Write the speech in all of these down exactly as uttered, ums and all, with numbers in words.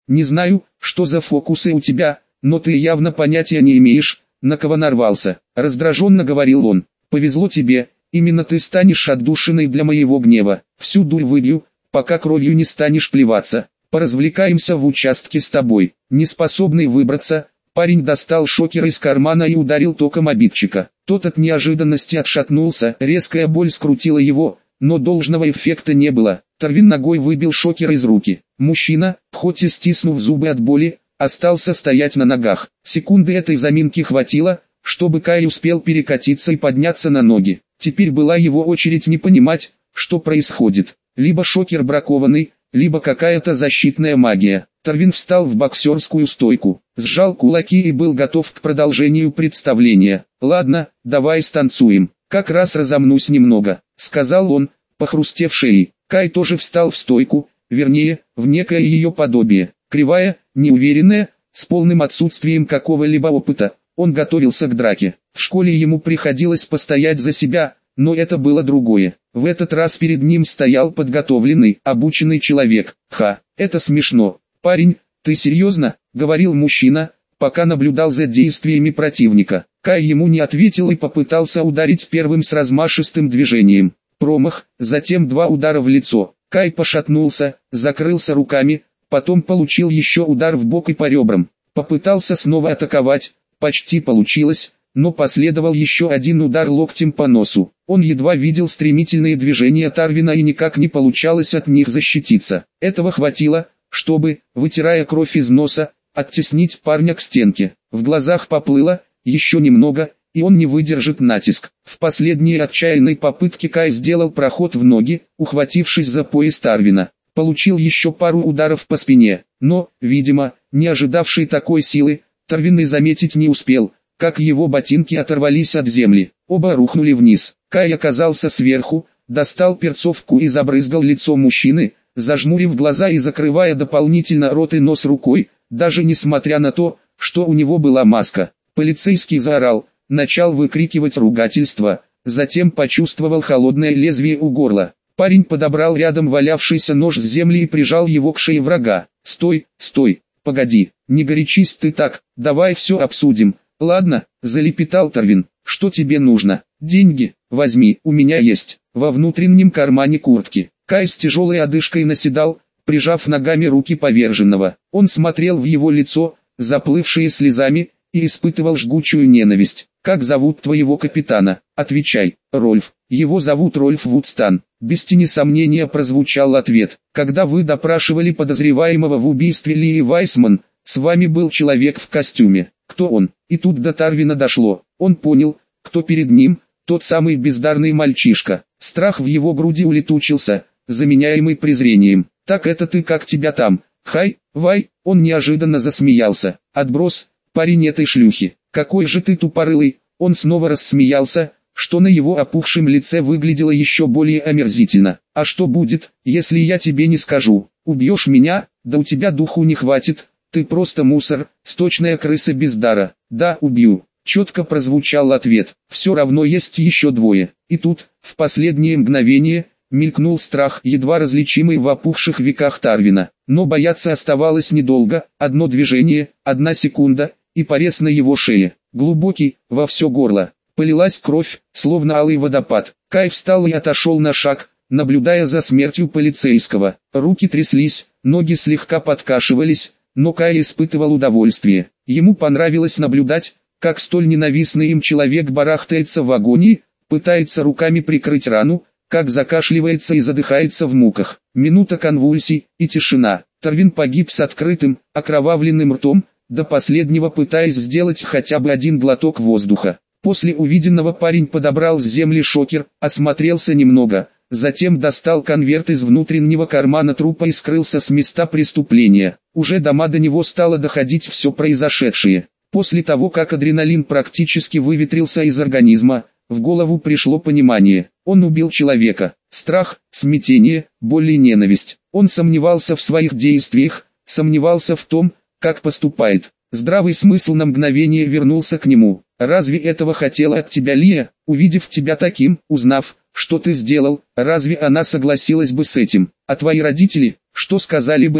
Не знаю, что за фокусы у тебя, но ты явно понятия не имеешь, на кого нарвался. Раздраженно говорил он. Повезло тебе, именно ты станешь отдушиной для моего гнева. Всю дурь выбью, пока кровью не станешь плеваться. Поразвлекаемся в участке с тобой. Неспособный выбраться, парень достал шокер из кармана и ударил током обидчика. Тот от неожиданности отшатнулся, резкая боль скрутила его, но должного эффекта не было. Торвин ногой выбил шокер из руки. Мужчина, хоть и стиснув зубы от боли, остался стоять на ногах. Секунды этой заминки хватило, чтобы Кай успел перекатиться и подняться на ноги. Теперь была его очередь не понимать, что происходит. Либо шокер бракованный, либо какая-то защитная магия. Торвин встал в боксерскую стойку, сжал кулаки и был готов к продолжению представления. «Ладно, давай станцуем, как раз разомнусь немного», — сказал он, похрустев шеей. Кай тоже встал в стойку, вернее, в некое ее подобие. Кривая, неуверенная, с полным отсутствием какого-либо опыта, он готовился к драке. В школе ему приходилось постоять за себя, но это было другое. В этот раз перед ним стоял подготовленный, обученный человек. «Ха, это смешно. Парень, ты серьезно?» — говорил мужчина, пока наблюдал за действиями противника. Кай ему не ответил и попытался ударить первым с размашистым движением. Промах, затем два удара в лицо. Кай пошатнулся, закрылся руками, потом получил еще удар в бок и по ребрам. Попытался снова атаковать, почти получилось, но последовал еще один удар локтем по носу. Он едва видел стремительные движения Торвина и никак не получалось от них защититься. Этого хватило, чтобы, вытирая кровь из носа, оттеснить парня к стенке. В глазах поплыло, еще немного, и он не выдержит натиск. В последней отчаянной попытке Кай сделал проход в ноги, ухватившись за пояс Торвина. Получил еще пару ударов по спине, но, видимо, не ожидавший такой силы, Торвин и заметить не успел, как его ботинки оторвались от земли. Оба рухнули вниз. Кай оказался сверху, достал перцовку и забрызгал лицо мужчины, зажмурив глаза и закрывая дополнительно рот и нос рукой, даже несмотря на то, что у него была маска. Полицейский заорал, начал выкрикивать ругательство, затем почувствовал холодное лезвие у горла. Парень подобрал рядом валявшийся нож с земли и прижал его к шее врага. «Стой, стой, погоди, не горячись ты так, давай все обсудим». «Ладно», — залепетал Торвин, — «что тебе нужно?» «Деньги, возьми, у меня есть». Во внутреннем кармане куртки Кай с тяжелой одышкой наседал, прижав ногами руки поверженного. Он смотрел в его лицо, заплывшее слезами, и испытывал жгучую ненависть. «Как зовут твоего капитана?» «Отвечай». «Рольф. Его зовут Рольф Вудстан». Без тени сомнения прозвучал ответ. «Когда вы допрашивали подозреваемого в убийстве Лии Вайсман, с вами был человек в костюме. Кто он?» И тут до Торвина дошло. Он понял, кто перед ним, тот самый бездарный мальчишка. Страх в его груди улетучился, заменяемый презрением. «Так это ты, как тебя там? Хай, вай!» Он неожиданно засмеялся. «Отброс, парень этой шлюхи. Какой же ты тупорылый!» Он снова рассмеялся, что на его опухшем лице выглядело еще более омерзительно. «А что будет, если я тебе не скажу? Убьешь меня? Да у тебя духу не хватит. Ты просто мусор, сточная крыса без дара». «Да, убью», — четко прозвучал ответ. «Все равно есть еще двое». И тут, в последнее мгновение, мелькнул страх, едва различимый в опухших веках Торвина. Но бояться оставалось недолго. Одно движение, одна секунда, и порез на его шее. Глубокий, во все горло. Полилась кровь, словно алый водопад. Кай встал и отошел на шаг, наблюдая за смертью полицейского. Руки тряслись, ноги слегка подкашивались, но Кай испытывал удовольствие. Ему понравилось наблюдать, как столь ненавистный им человек барахтается в агонии, пытается руками прикрыть рану, как закашливается и задыхается в муках. Минута конвульсий и тишина. Торвин погиб с открытым, окровавленным ртом, до последнего пытаясь сделать хотя бы один глоток воздуха. После увиденного парень подобрал с земли шокер, осмотрелся немного, затем достал конверт из внутреннего кармана трупа и скрылся с места преступления. Уже дома до него стало доходить все произошедшее. После того, как адреналин практически выветрился из организма, в голову пришло понимание. Он убил человека. Страх, смятение, боль и ненависть. Он сомневался в своих действиях, сомневался в том, как поступает. Здравый смысл на мгновение вернулся к нему. «Разве этого хотела от тебя Лия, увидев тебя таким, узнав, что ты сделал, разве она согласилась бы с этим? А твои родители, что сказали бы они?»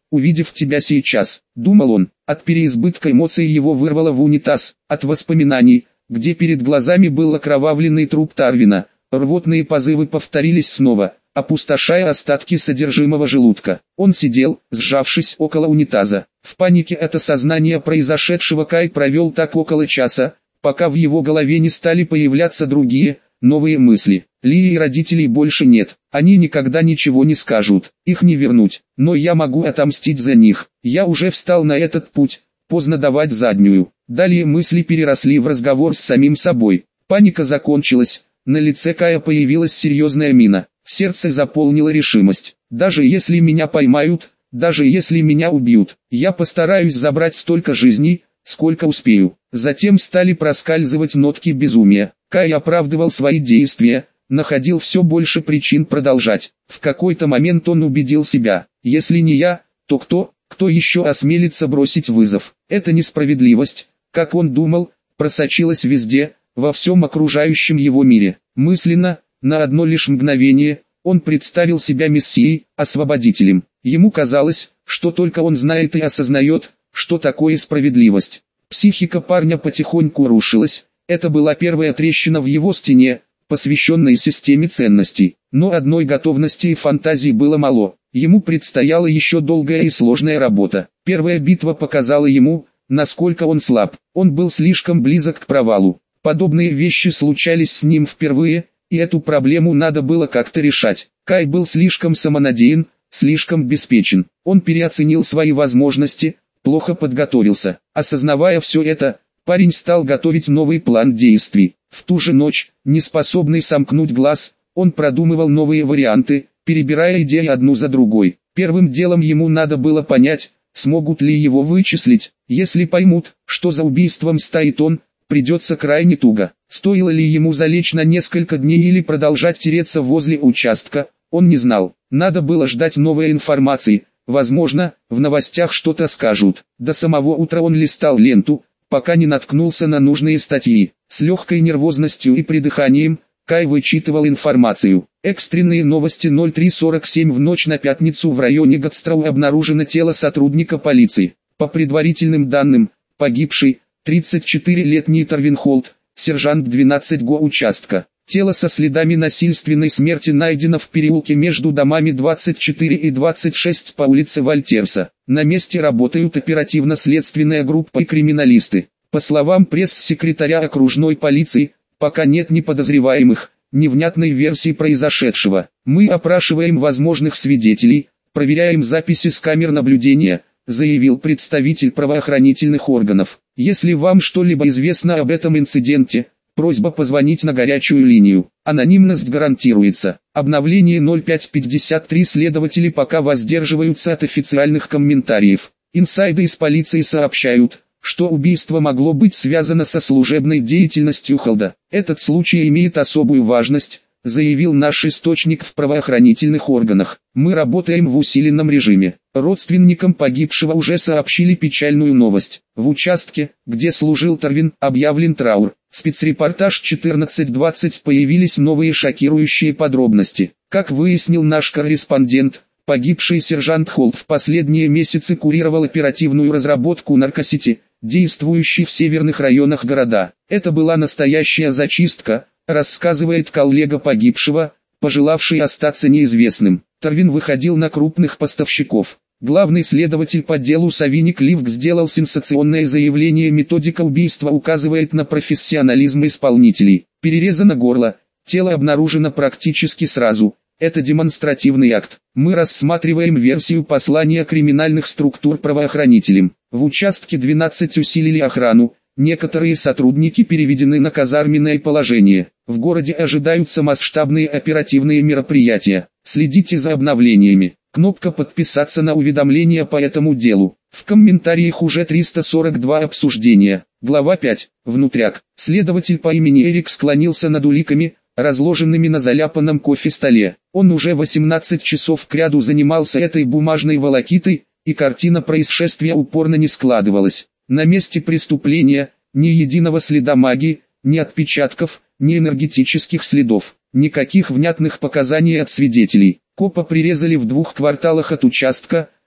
увидев тебя сейчас», — думал он. От переизбытка эмоций его вырвало в унитаз, от воспоминаний, где перед глазами был окровавленный труп Тарвина. Рвотные позывы повторились снова, опустошая остатки содержимого желудка. Он сидел, сжавшись около унитаза. В панике от осознания произошедшего Кай провел так около часа, пока в его голове не стали появляться другие, новые мысли. Лии и родителей больше нет, они никогда ничего не скажут, их не вернуть, но я могу отомстить за них. Я уже встал на этот путь, поздно давать заднюю. Далее мысли переросли в разговор с самим собой. Паника закончилась, на лице Кая появилась серьезная мина, сердце заполнило решимость. Даже если меня поймают, даже если меня убьют, я постараюсь забрать столько жизней, сколько успею. Затем стали проскальзывать нотки безумия. Кай оправдывал свои действия, находил все больше причин продолжать. В какой-то момент он убедил себя, если не я, то кто, кто еще осмелится бросить вызов. Эта несправедливость, как он думал, просочилась везде, во всем окружающем его мире. Мысленно, на одно лишь мгновение, он представил себя мессией, освободителем. Ему казалось, что только он знает и осознает, что такое справедливость. Психика парня потихоньку рушилась, это была первая трещина в его стене, посвященной системе ценностей. Но одной готовности и фантазии было мало, ему предстояла еще долгая и сложная работа. Первая битва показала ему, насколько он слаб, он был слишком близок к провалу. Подобные вещи случались с ним впервые, и эту проблему надо было как-то решать. Кай был слишком самонадеян, слишком беспечен, он переоценил свои возможности, плохо подготовился. Осознавая все это, парень стал готовить новый план действий. В ту же ночь, неспособный сомкнуть глаз, он продумывал новые варианты, перебирая идеи одну за другой. Первым делом ему надо было понять, смогут ли его вычислить. Если поймут, что за убийством стоит он, придется крайне туго. Стоило ли ему залечь на несколько дней или продолжать тереться возле участка, он не знал. Надо было ждать новой информации. Возможно, в новостях что-то скажут. До самого утра он листал ленту, пока не наткнулся на нужные статьи. С легкой нервозностью и придыханием, Кай вычитывал информацию. Экстренные новости ноль три сорок семь в ночь на пятницу в районе Гадстрау обнаружено тело сотрудника полиции. По предварительным данным, погибший, тридцатичетырелетний Тарвин Холт, сержант двенадцать го участка. Тело со следами насильственной смерти найдено в переулке между домами двадцать четыре и двадцать шесть по улице Вольтерса. На месте работают оперативно-следственная группа и криминалисты. По словам пресс-секретаря окружной полиции, пока нет ни подозреваемых, ни внятной версии произошедшего. Мы опрашиваем возможных свидетелей, проверяем записи с камер наблюдения, заявил представитель правоохранительных органов. Если вам что-либо известно об этом инциденте, просьба позвонить на горячую линию. Анонимность гарантируется. Обновление ноль пять пятьдесят три следователи пока воздерживаются от официальных комментариев. Инсайды из полиции сообщают, что убийство могло быть связано со служебной деятельностью Холда. Этот случай имеет особую важность, заявил наш источник в правоохранительных органах. Мы работаем в усиленном режиме. Родственникам погибшего уже сообщили печальную новость. В участке, где служил Тарвин, объявлен траур. Спецрепортаж четырнадцать двадцать появились новые шокирующие подробности. Как выяснил наш корреспондент, погибший сержант Холт в последние месяцы курировал оперативную разработку наркосети, действующей в северных районах города. Это была настоящая зачистка, рассказывает коллега погибшего, пожелавший остаться неизвестным. Тарвин выходил на крупных поставщиков. Главный следователь по делу Савиник Ливк сделал сенсационное заявление: методика убийства указывает на профессионализм исполнителей. Перерезано горло, тело обнаружено практически сразу. Это демонстративный акт. Мы рассматриваем версию послания криминальных структур правоохранителям. В участке двенадцать усилили охрану, некоторые сотрудники переведены на казарменное положение. В городе ожидаются масштабные оперативные мероприятия. Следите за обновлениями. Кнопка «Подписаться» на уведомления по этому делу. В комментариях уже триста сорок два обсуждения. Глава пять. Внутряк. Следователь по имени Эрик склонился над уликами, разложенными на заляпанном кофе-столе. Он уже восемнадцать часов кряду занимался этой бумажной волокитой, и картина происшествия упорно не складывалась. На месте преступления ни единого следа магии, ни отпечатков, ни энергетических следов, никаких внятных показаний от свидетелей. Копа прирезали в двух кварталах от участка,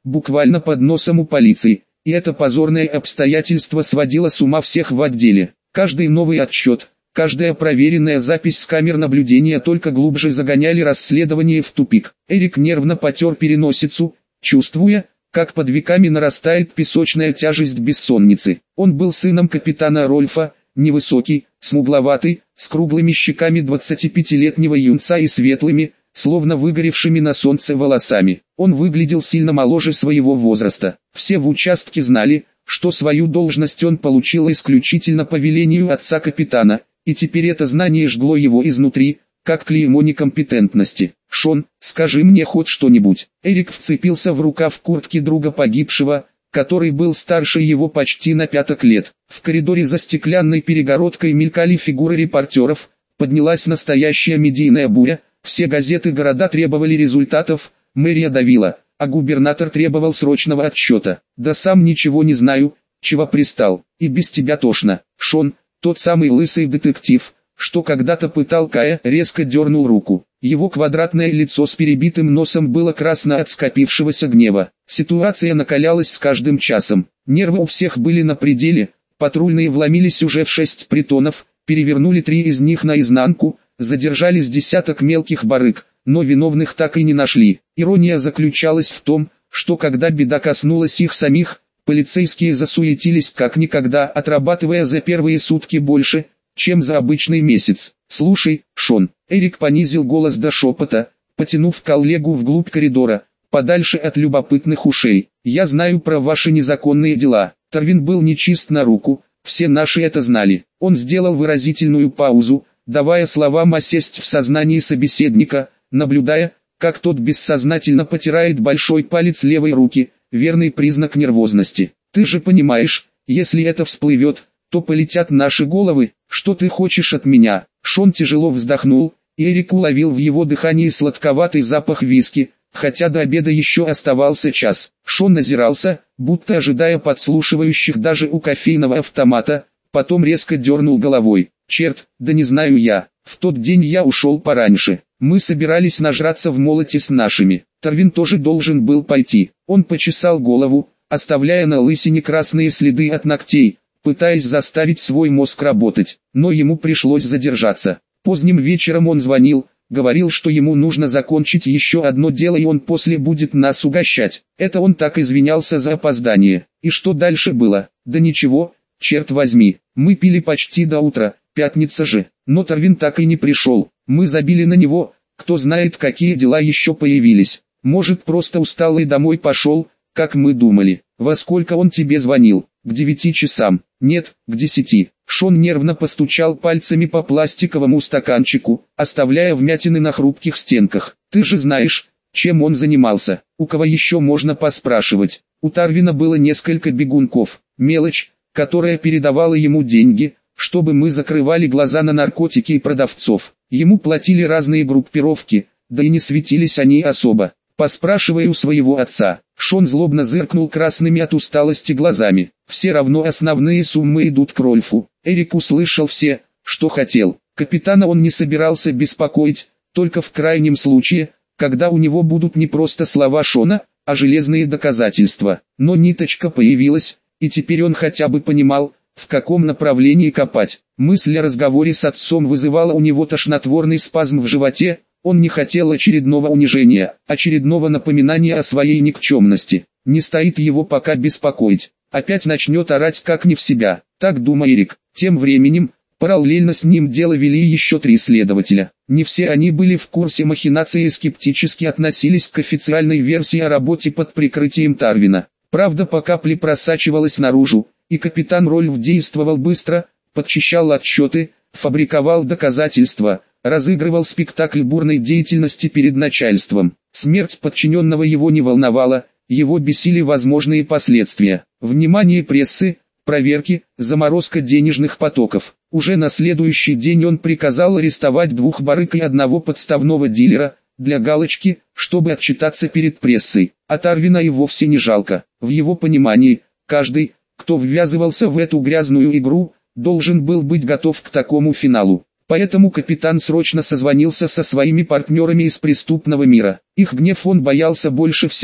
буквально под носом у полиции, и это позорное обстоятельство сводило с ума всех в отделе. Каждый новый отчет, каждая проверенная запись с камер наблюдения только глубже загоняли расследование в тупик. Эрик нервно потер переносицу, чувствуя, как под веками нарастает песочная тяжесть бессонницы. Он был сыном капитана Рольфа, невысокий, смугловатый, с круглыми щеками двадцатипятилетнего юнца и светлыми, словно выгоревшими на солнце волосами. Он выглядел сильно моложе своего возраста. Все в участке знали, что свою должность он получил исключительно по велению отца капитана, и теперь это знание жгло его изнутри, как клеймо некомпетентности. «Шон, скажи мне хоть что-нибудь». Эрик вцепился в рукав куртки друга погибшего, который был старше его почти на пяток лет. В коридоре за стеклянной перегородкой мелькали фигуры репортеров, поднялась настоящая медийная буря, все газеты города требовали результатов, мэрия давила, а губернатор требовал срочного отчета. «Да сам ничего не знаю, чего пристал, и без тебя тошно». Шон, тот самый лысый детектив, что когда-то пытал Кая, резко дернул руку. Его квадратное лицо с перебитым носом было красно от скопившегося гнева. Ситуация накалялась с каждым часом. Нервы у всех были на пределе. Патрульные вломились уже в шесть притонов, перевернули три из них наизнанку, задержались десяток мелких барыг, но виновных так и не нашли. Ирония заключалась в том, что когда беда коснулась их самих, полицейские засуетились как никогда, отрабатывая за первые сутки больше, чем за обычный месяц. «Слушай, Шон», Эрик понизил голос до шепота, потянув коллегу вглубь коридора, подальше от любопытных ушей. «Я знаю про ваши незаконные дела». Тарвин был нечист на руку, все наши это знали. Он сделал выразительную паузу, давая словам осесть в сознании собеседника, наблюдая, как тот бессознательно потирает большой палец левой руки, верный признак нервозности. «Ты же понимаешь, если это всплывет, то полетят наши головы. Что ты хочешь от меня?» Шон тяжело вздохнул, и Эрик уловил в его дыхании сладковатый запах виски, хотя до обеда еще оставался час. Шон озирался, будто ожидая подслушивающих даже у кофейного автомата, потом резко дернул головой. «Черт, да не знаю я, в тот день я ушел пораньше. Мы собирались нажраться в молоте с нашими. Тарвин тоже должен был пойти». Он почесал голову, оставляя на лысине красные следы от ногтей, пытаясь заставить свой мозг работать, но ему пришлось задержаться. Поздним вечером он звонил, говорил, что ему нужно закончить еще одно дело и он после будет нас угощать. Это он так извинялся за опоздание. И что дальше было? Да ничего, черт возьми, мы пили почти до утра, пятница же, но Тарвин так и не пришел. Мы забили на него, кто знает какие дела еще появились. Может просто устал и домой пошел, как мы думали. Во сколько он тебе звонил? К девяти часам. Нет, к десяти. Шон нервно постучал пальцами по пластиковому стаканчику, оставляя вмятины на хрупких стенках. Ты же знаешь, чем он занимался. У кого еще можно поспрашивать? У Тарвина было несколько бегунков. Мелочь, которая передавала ему деньги, чтобы мы закрывали глаза на наркотики и продавцов. Ему платили разные группировки, да и не светились они особо. Поспрашивая у своего отца. Шон злобно зыркнул красными от усталости глазами. Все равно основные суммы идут к Рольфу. Эрик услышал все, что хотел. Капитана он не собирался беспокоить, только в крайнем случае, когда у него будут не просто слова Шона, а железные доказательства. Но ниточка появилась, и теперь он хотя бы понимал, в каком направлении копать. Мысль о разговоре с отцом вызывала у него тошнотворный спазм в животе. Он не хотел очередного унижения, очередного напоминания о своей никчемности. Не стоит его пока беспокоить. Опять начнет орать как не в себя. Так думал Эрик. Тем временем, параллельно с ним дело вели еще три следователя. Не все они были в курсе махинации и скептически относились к официальной версии о работе под прикрытием Тарвина. Правда по капле просачивалась наружу, и капитан Рольф действовал быстро, подчищал отчеты, фабриковал доказательства, разыгрывал спектакль бурной деятельности перед начальством. Смерть подчиненного его не волновала, его бесили возможные последствия. Внимание прессы, проверки, заморозка денежных потоков. Уже на следующий день он приказал арестовать двух барыг и одного подставного дилера, для галочки, чтобы отчитаться перед прессой. А Тарвина и вовсе не жалко. В его понимании, каждый, кто ввязывался в эту грязную игру, должен был быть готов к такому финалу. Поэтому капитан срочно созвонился со своими партнерами из преступного мира. Их гнев он боялся больше всего,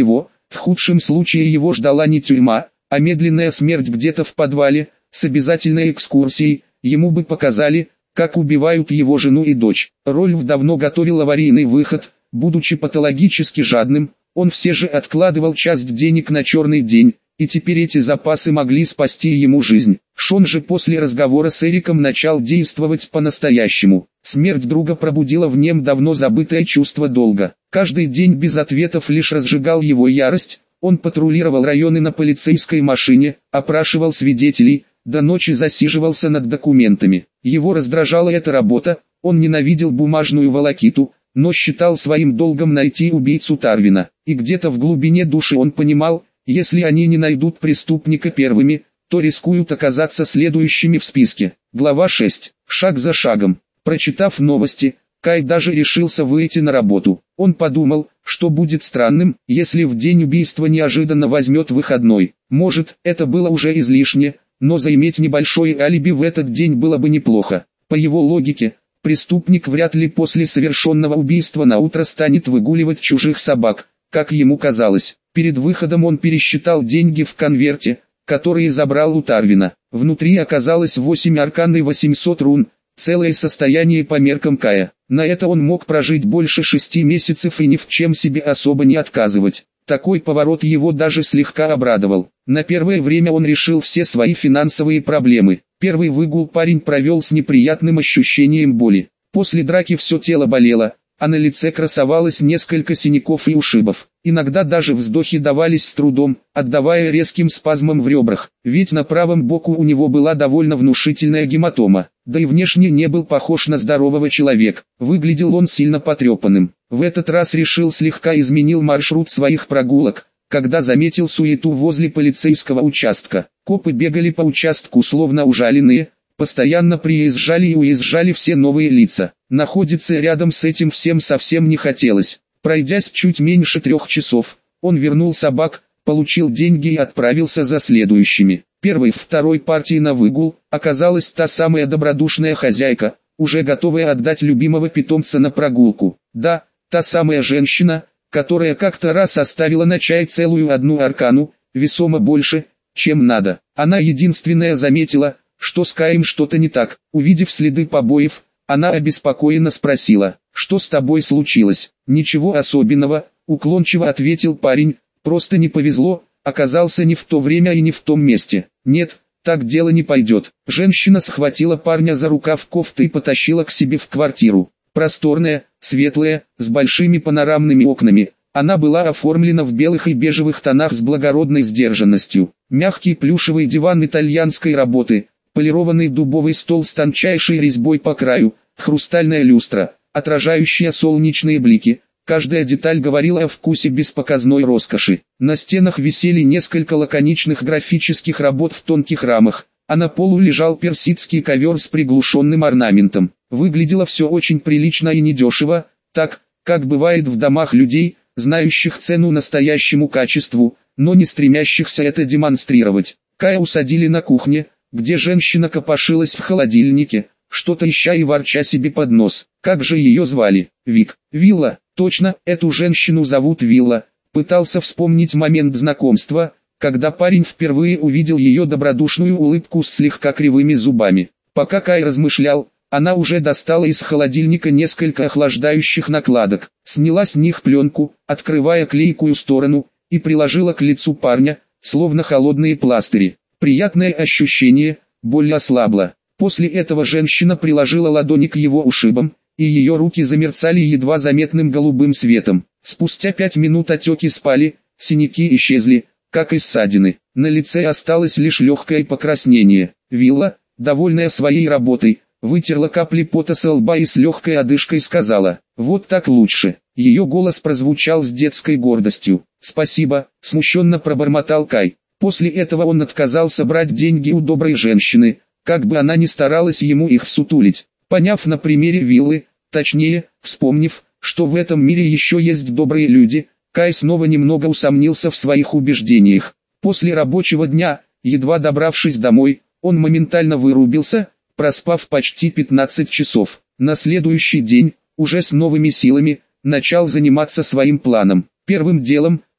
В худшем случае его ждала не тюрьма, а медленная смерть где-то в подвале, с обязательной экскурсией. Ему бы показали, как убивают его жену и дочь. Рольф давно готовил аварийный выход. Будучи патологически жадным, он все же откладывал часть денег на черный день, и теперь эти запасы могли спасти ему жизнь. Шон же после разговора с Эриком начал действовать по-настоящему. Смерть друга пробудила в нем давно забытое чувство долга. Каждый день без ответов лишь разжигал его ярость. Он патрулировал районы на полицейской машине, опрашивал свидетелей, до ночи засиживался над документами. Его раздражала эта работа, он ненавидел бумажную волокиту, но считал своим долгом найти убийцу Тарвина. И где-то в глубине души он понимал, если они не найдут преступника первыми, то рискуют оказаться следующими в списке. Глава шесть. Шаг за шагом. Прочитав новости, Кай даже решился выйти на работу. Он подумал, что будет странным, если в день убийства неожиданно возьмет выходной. Может, это было уже излишне, но заиметь небольшое алиби в этот день было бы неплохо. По его логике, преступник вряд ли после совершенного убийства наутро станет выгуливать чужих собак, как ему казалось. Перед выходом он пересчитал деньги в конверте, которые забрал у Тарвина. Внутри оказалось восемь аркан и восемьсот рун, целое состояние по меркам Кая. На это он мог прожить больше шести месяцев и ни в чем себе особо не отказывать. Такой поворот его даже слегка обрадовал. На первое время он решил все свои финансовые проблемы. Первый выгул парень провел с неприятным ощущением боли. После драки все тело болело, а на лице красовалось несколько синяков и ушибов. Иногда даже вздохи давались с трудом, отдавая резким спазмом в ребрах, ведь на правом боку у него была довольно внушительная гематома. Да и внешне не был похож на здорового человека, выглядел он сильно потрепанным. В этот раз решил слегка изменил маршрут своих прогулок, когда заметил суету возле полицейского участка. Копы бегали по участку словно ужаленные, постоянно приезжали и уезжали все новые лица. Находиться рядом с этим всем совсем не хотелось. Пройдясь чуть меньше трех часов, он вернул собак, получил деньги и отправился за следующими. Первой второй партии на выгул оказалась та самая добродушная хозяйка, уже готовая отдать любимого питомца на прогулку. Да, та самая женщина, которая как-то раз оставила на чай целую одну аркану, весомо больше, чем надо. Она единственная заметила, что с Каем что-то не так. Увидев следы побоев, она обеспокоенно спросила: «Что с тобой случилось?» «Ничего особенного», уклончиво ответил парень, «просто не повезло, оказался не в то время и не в том месте». «Нет, так дело не пойдет». Женщина схватила парня за рукав кофты и потащила к себе в квартиру. Просторная, светлая, с большими панорамными окнами, она была оформлена в белых и бежевых тонах с благородной сдержанностью. Мягкий плюшевый диван итальянской работы, полированный дубовый стол с тончайшей резьбой по краю, хрустальная люстра, отражающая солнечные блики. Каждая деталь говорила о вкусе без показной роскоши. На стенах висели несколько лаконичных графических работ в тонких рамах, а на полу лежал персидский ковер с приглушенным орнаментом. Выглядело все очень прилично и недешево, так, как бывает в домах людей, знающих цену настоящему качеству, но не стремящихся это демонстрировать. Кая усадили на кухне, где женщина копошилась в холодильнике, что-то ища и ворча себе под нос. Как же ее звали? Вик. Вилла. Точно, эту женщину зовут Вилла. Пытался вспомнить момент знакомства, когда парень впервые увидел ее добродушную улыбку с слегка кривыми зубами. Пока Кай размышлял, она уже достала из холодильника несколько охлаждающих накладок, сняла с них пленку, открывая клейкую сторону, и приложила к лицу парня, словно холодные пластыри. Приятное ощущение, боль ослабла. После этого женщина приложила ладони к его ушибам, и ее руки замерцали едва заметным голубым светом. Спустя пять минут отеки спали, синяки исчезли, как и ссадины. На лице осталось лишь легкое покраснение. Вилла, довольная своей работой, вытерла капли пота со лба и с легкой одышкой сказала: «Вот так лучше». Ее голос прозвучал с детской гордостью. «Спасибо», — смущенно пробормотал Кай. После этого он отказался брать деньги у доброй женщины, как бы она ни старалась ему их всутулить. Поняв на примере Виллы, точнее, вспомнив, что в этом мире еще есть добрые люди, Кай снова немного усомнился в своих убеждениях. После рабочего дня, едва добравшись домой, он моментально вырубился, проспав почти пятнадцать часов. На следующий день, уже с новыми силами, начал заниматься своим планом. Первым делом,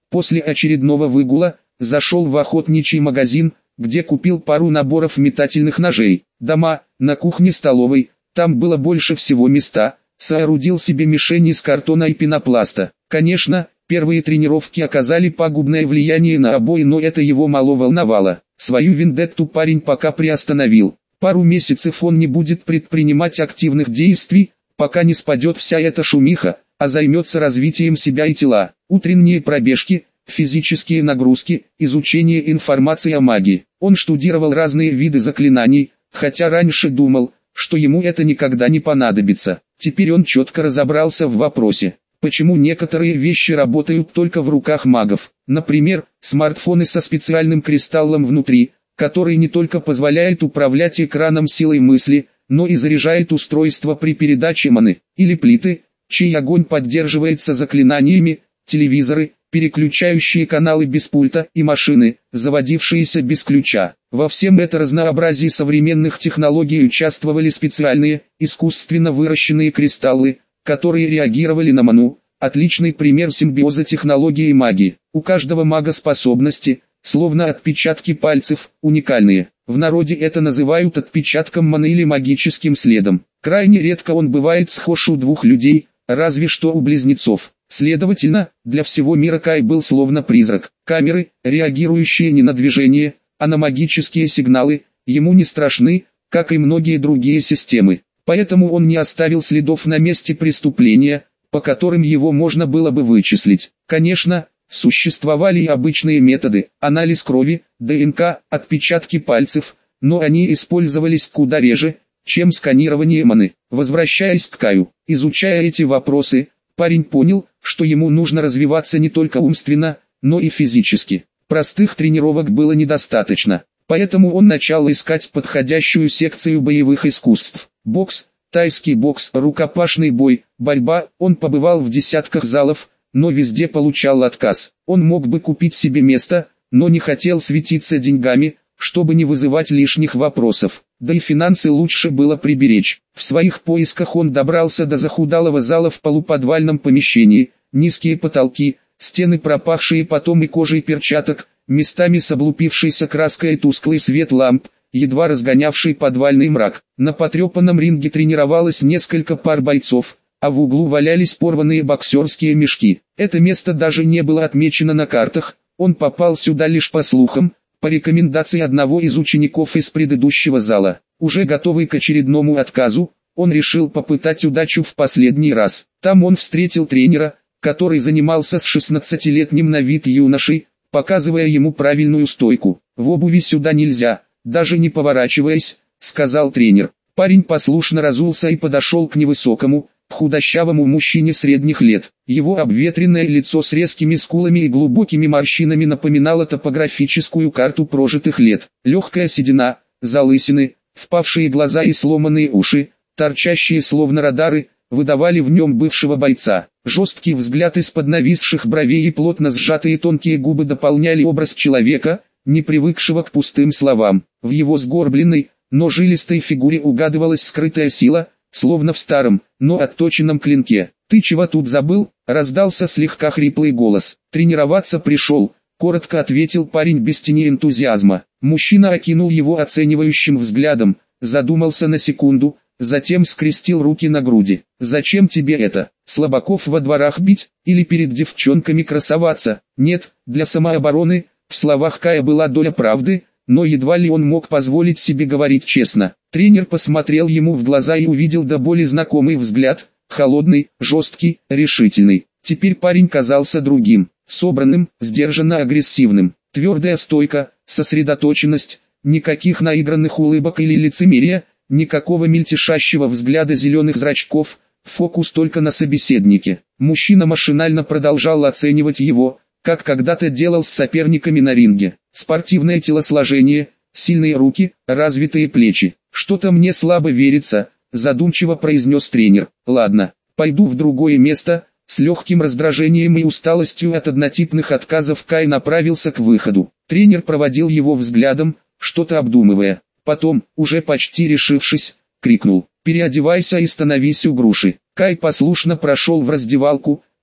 После очередного выгула, зашел в охотничий магазин, где купил пару наборов метательных ножей. Дома, на кухне-столовой, там было больше всего места, соорудил себе мишень из картона и пенопласта. Конечно, первые тренировки оказали пагубное влияние на обои, но это его мало волновало. Свою вендетту парень пока приостановил. Пару месяцев он не будет предпринимать активных действий, пока не спадет вся эта шумиха, а займется развитием себя и тела. Утренние пробежки, физические нагрузки, изучение информации о магии. Он штудировал разные виды заклинаний, хотя раньше думал, что ему это никогда не понадобится. Теперь он четко разобрался в вопросе, почему некоторые вещи работают только в руках магов. Например, смартфоны со специальным кристаллом внутри, который не только позволяет управлять экраном силой мысли, но и заряжает устройство при передаче маны, или плиты, чей огонь поддерживается заклинаниями, телевизоры, переключающие каналы без пульта и машины, заводившиеся без ключа. Во всем это разнообразии современных технологий участвовали специальные, искусственно выращенные кристаллы, которые реагировали на ману. Отличный пример симбиоза технологии и магии. У каждого мага способности, словно отпечатки пальцев, уникальные. В народе это называют отпечатком маны или магическим следом. Крайне редко он бывает схож у двух людей, разве что у близнецов. Следовательно, для всего мира Кай был словно призрак. Камеры, реагирующие не на движение, а на магические сигналы, ему не страшны, как и многие другие системы. Поэтому он не оставил следов на месте преступления, по которым его можно было бы вычислить. Конечно, существовали и обычные методы, анализ крови, ДНК, отпечатки пальцев, но они использовались куда реже, чем сканирование маны. Возвращаясь к Каю, изучая эти вопросы, парень понял, что ему нужно развиваться не только умственно, но и физически. Простых тренировок было недостаточно, поэтому он начал искать подходящую секцию боевых искусств. Бокс, тайский бокс, рукопашный бой, борьба. Он побывал в десятках залов, но везде получал отказ. Он мог бы купить себе место, но не хотел светиться деньгами, чтобы не вызывать лишних вопросов. Да и финансы лучше было приберечь. В своих поисках он добрался до захудалого зала в полуподвальном помещении. Низкие потолки, стены пропахшие потом и кожей перчаток, местами с облупившейся краской и тусклый свет ламп, едва разгонявший подвальный мрак. На потрепанном ринге тренировалось несколько пар бойцов, а в углу валялись порванные боксерские мешки. Это место даже не было отмечено на картах, он попал сюда лишь по слухам, по рекомендации одного из учеников из предыдущего зала. Уже готовый к очередному отказу, он решил попытать удачу в последний раз. Там он встретил тренера, который занимался с шестнадцатилетним на вид юношей, показывая ему правильную стойку. «В обуви сюда нельзя, даже не поворачиваясь», — сказал тренер. Парень послушно разулся и подошел к невысокому, худощавому мужчине средних лет. Его обветренное лицо с резкими скулами и глубокими морщинами напоминало топографическую карту прожитых лет. Легкая седина, залысины, впавшие глаза и сломанные уши, торчащие словно радары, выдавали в нем бывшего бойца. Жесткий взгляд из-под нависших бровей и плотно сжатые тонкие губы дополняли образ человека, не привыкшего к пустым словам. В его сгорбленной, но жилистой фигуре угадывалась скрытая сила, словно в старом, но отточенном клинке. «Ты чего тут забыл?» — раздался слегка хриплый голос. «Тренироваться пришел», — коротко ответил парень без тени энтузиазма. Мужчина окинул его оценивающим взглядом, задумался на секунду, затем скрестил руки на груди. «Зачем тебе это? Слабаков во дворах бить, или перед девчонками красоваться?» «Нет, для самообороны». В словах Кая была доля правды, но едва ли он мог позволить себе говорить честно. Тренер посмотрел ему в глаза и увидел до боли знакомый взгляд, холодный, жесткий, решительный. Теперь парень казался другим, собранным, сдержанно агрессивным. Твердая стойка, сосредоточенность, никаких наигранных улыбок или лицемерия, никакого мельтешащего взгляда зеленых зрачков, фокус только на собеседнике. Мужчина машинально продолжал оценивать его, как когда-то делал с соперниками на ринге. Спортивное телосложение, сильные руки, развитые плечи. «Что-то мне слабо верится», — задумчиво произнес тренер. «Ладно, пойду в другое место». С легким раздражением и усталостью от однотипных отказов Кай направился к выходу. Тренер проводил его взглядом, что-то обдумывая. Потом, уже почти решившись, крикнул: «Переодевайся и становись у груши». Кай послушно прошел в раздевалку,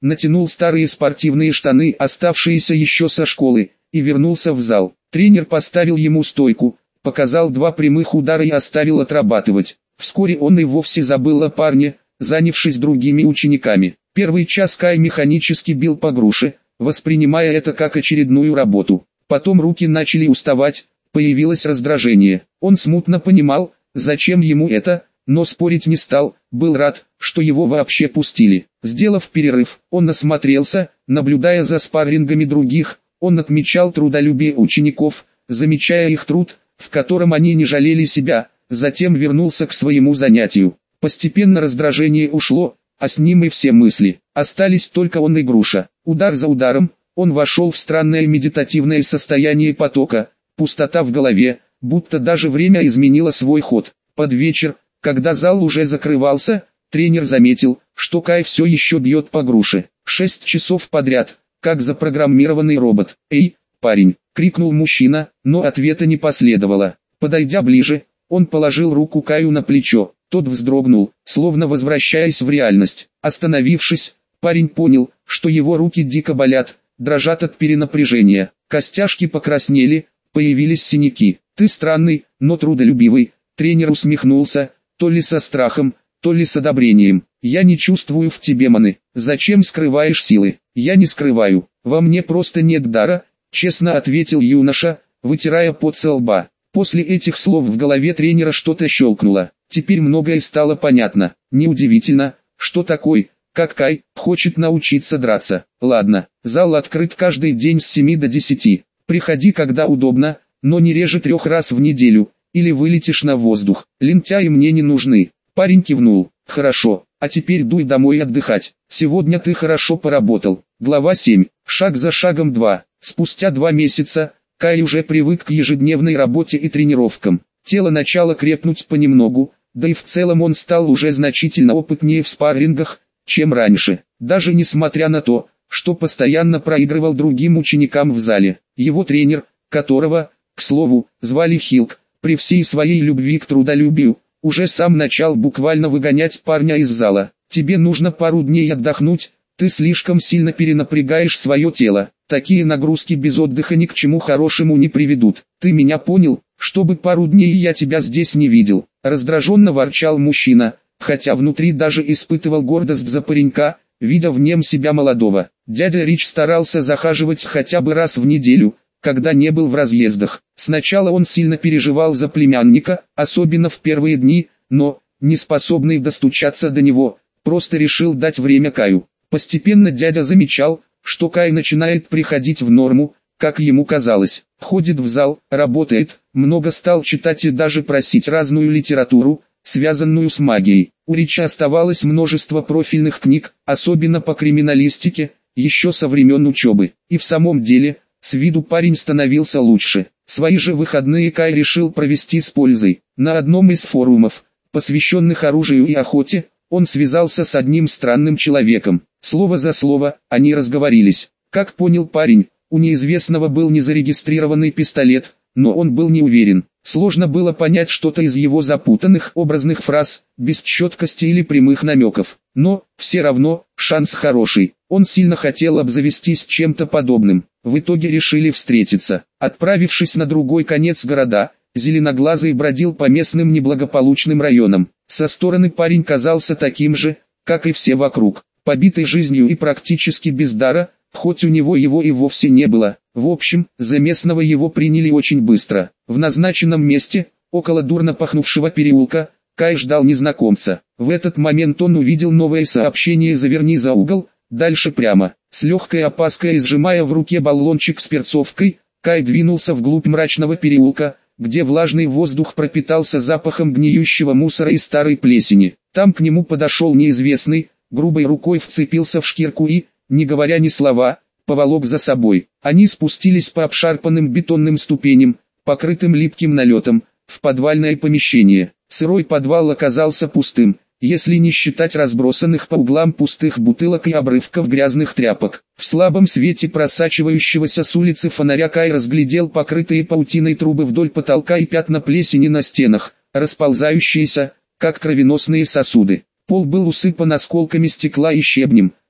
натянул старые спортивные штаны, оставшиеся еще со школы, и вернулся в зал. Тренер поставил ему стойку, показал два прямых удара и оставил отрабатывать. Вскоре он и вовсе забыл о парне, занявшись другими учениками. Первый час Кай механически бил по груше, воспринимая это как очередную работу. Потом руки начали уставать, появилось раздражение. Он смутно понимал, зачем ему это, но спорить не стал, был рад, что его вообще пустили. Сделав перерыв, он осмотрелся, наблюдая за спаррингами других, он отмечал трудолюбие учеников, замечая их труд, в котором они не жалели себя, затем вернулся к своему занятию. Постепенно раздражение ушло, а с ним и все мысли. Остались только он и груша. Удар за ударом, он вошел в странное медитативное состояние потока, пустота в голове, будто даже время изменило свой ход. Под вечер, когда зал уже закрывался, тренер заметил, что Кай все еще бьет по груше. Шесть часов подряд, как запрограммированный робот. «Эй, парень!» — крикнул мужчина, но ответа не последовало. Подойдя ближе, он положил руку Каю на плечо. Тот вздрогнул, словно возвращаясь в реальность. Остановившись, парень понял, что его руки дико болят, дрожат от перенапряжения. Костяшки покраснели, появились синяки. «Ты странный, но трудолюбивый», — тренер усмехнулся, то ли со страхом, то ли с одобрением. «Я не чувствую в тебе маны. Зачем скрываешь силы?» «Я не скрываю, во мне просто нет дара», — честно ответил юноша, вытирая пот со лба. После этих слов в голове тренера что-то щелкнуло. Теперь многое стало понятно. Неудивительно, что такой, как Кай, хочет научиться драться. Ладно, зал открыт каждый день с семи до десяти. Приходи когда удобно, но не реже трех раз в неделю, или вылетишь на воздух. Лентяи мне не нужны. Парень кивнул. Хорошо, а теперь дуй домой отдыхать. Сегодня ты хорошо поработал. Глава семь. Шаг за шагом два. Спустя два месяца, Кай уже привык к ежедневной работе и тренировкам. Тело начало крепнуть понемногу, да и в целом он стал уже значительно опытнее в спаррингах, чем раньше. Даже несмотря на то, что постоянно проигрывал другим ученикам в зале. Его тренер, которого, к слову, звали Хилк, при всей своей любви к трудолюбию, уже сам начал буквально выгонять парня из зала. «Тебе нужно пару дней отдохнуть, ты слишком сильно перенапрягаешь свое тело. Такие нагрузки без отдыха ни к чему хорошему не приведут. Ты меня понял? Чтобы пару дней я тебя здесь не видел», — раздраженно ворчал мужчина, хотя внутри даже испытывал гордость за паренька, видя в нем себя молодого. Дядя Рич старался захаживать хотя бы раз в неделю, когда не был в разъездах. Сначала он сильно переживал за племянника, особенно в первые дни, но, не способный достучаться до него, просто решил дать время Каю. Постепенно дядя замечал, что Кай начинает приходить в норму, как ему казалось. Ходит в зал, работает, много стал читать и даже просить разную литературу, связанную с магией. У Рича оставалось множество профильных книг, особенно по криминалистике, еще со времен учебы. И в самом деле, с виду парень становился лучше. Свои же выходные Кай решил провести с пользой. На одном из форумов, посвященных оружию и охоте, он связался с одним странным человеком. Слово за слово, они разговорились. Как понял парень, у неизвестного был незарегистрированный пистолет, но он был не уверен. Сложно было понять что-то из его запутанных образных фраз, без четкости или прямых намеков. Но, все равно, шанс хороший. Он сильно хотел обзавестись чем-то подобным. В итоге решили встретиться. Отправившись на другой конец города, Зеленоглазый бродил по местным неблагополучным районам. Со стороны парень казался таким же, как и все вокруг. Побитый жизнью и практически без дара, хоть у него его и вовсе не было. В общем, за местного его приняли очень быстро. В назначенном месте, около дурно пахнувшего переулка, Кай ждал незнакомца. В этот момент он увидел новое сообщение: «Заверни за угол, дальше прямо». С легкой опаской, сжимая в руке баллончик с перцовкой, Кай двинулся вглубь мрачного переулка, где влажный воздух пропитался запахом гниющего мусора и старой плесени. Там к нему подошел неизвестный, грубой рукой вцепился в шкирку и, не говоря ни слова, поволок за собой. Они спустились по обшарпанным бетонным ступеням, покрытым липким налетом, в подвальное помещение. Сырой подвал оказался пустым, если не считать разбросанных по углам пустых бутылок и обрывков грязных тряпок. В слабом свете просачивающегося с улицы фонаря Кай разглядел покрытые паутиной трубы вдоль потолка и пятна плесени на стенах, расползающиеся, как кровеносные сосуды. Пол был усыпан осколками стекла и щебнем,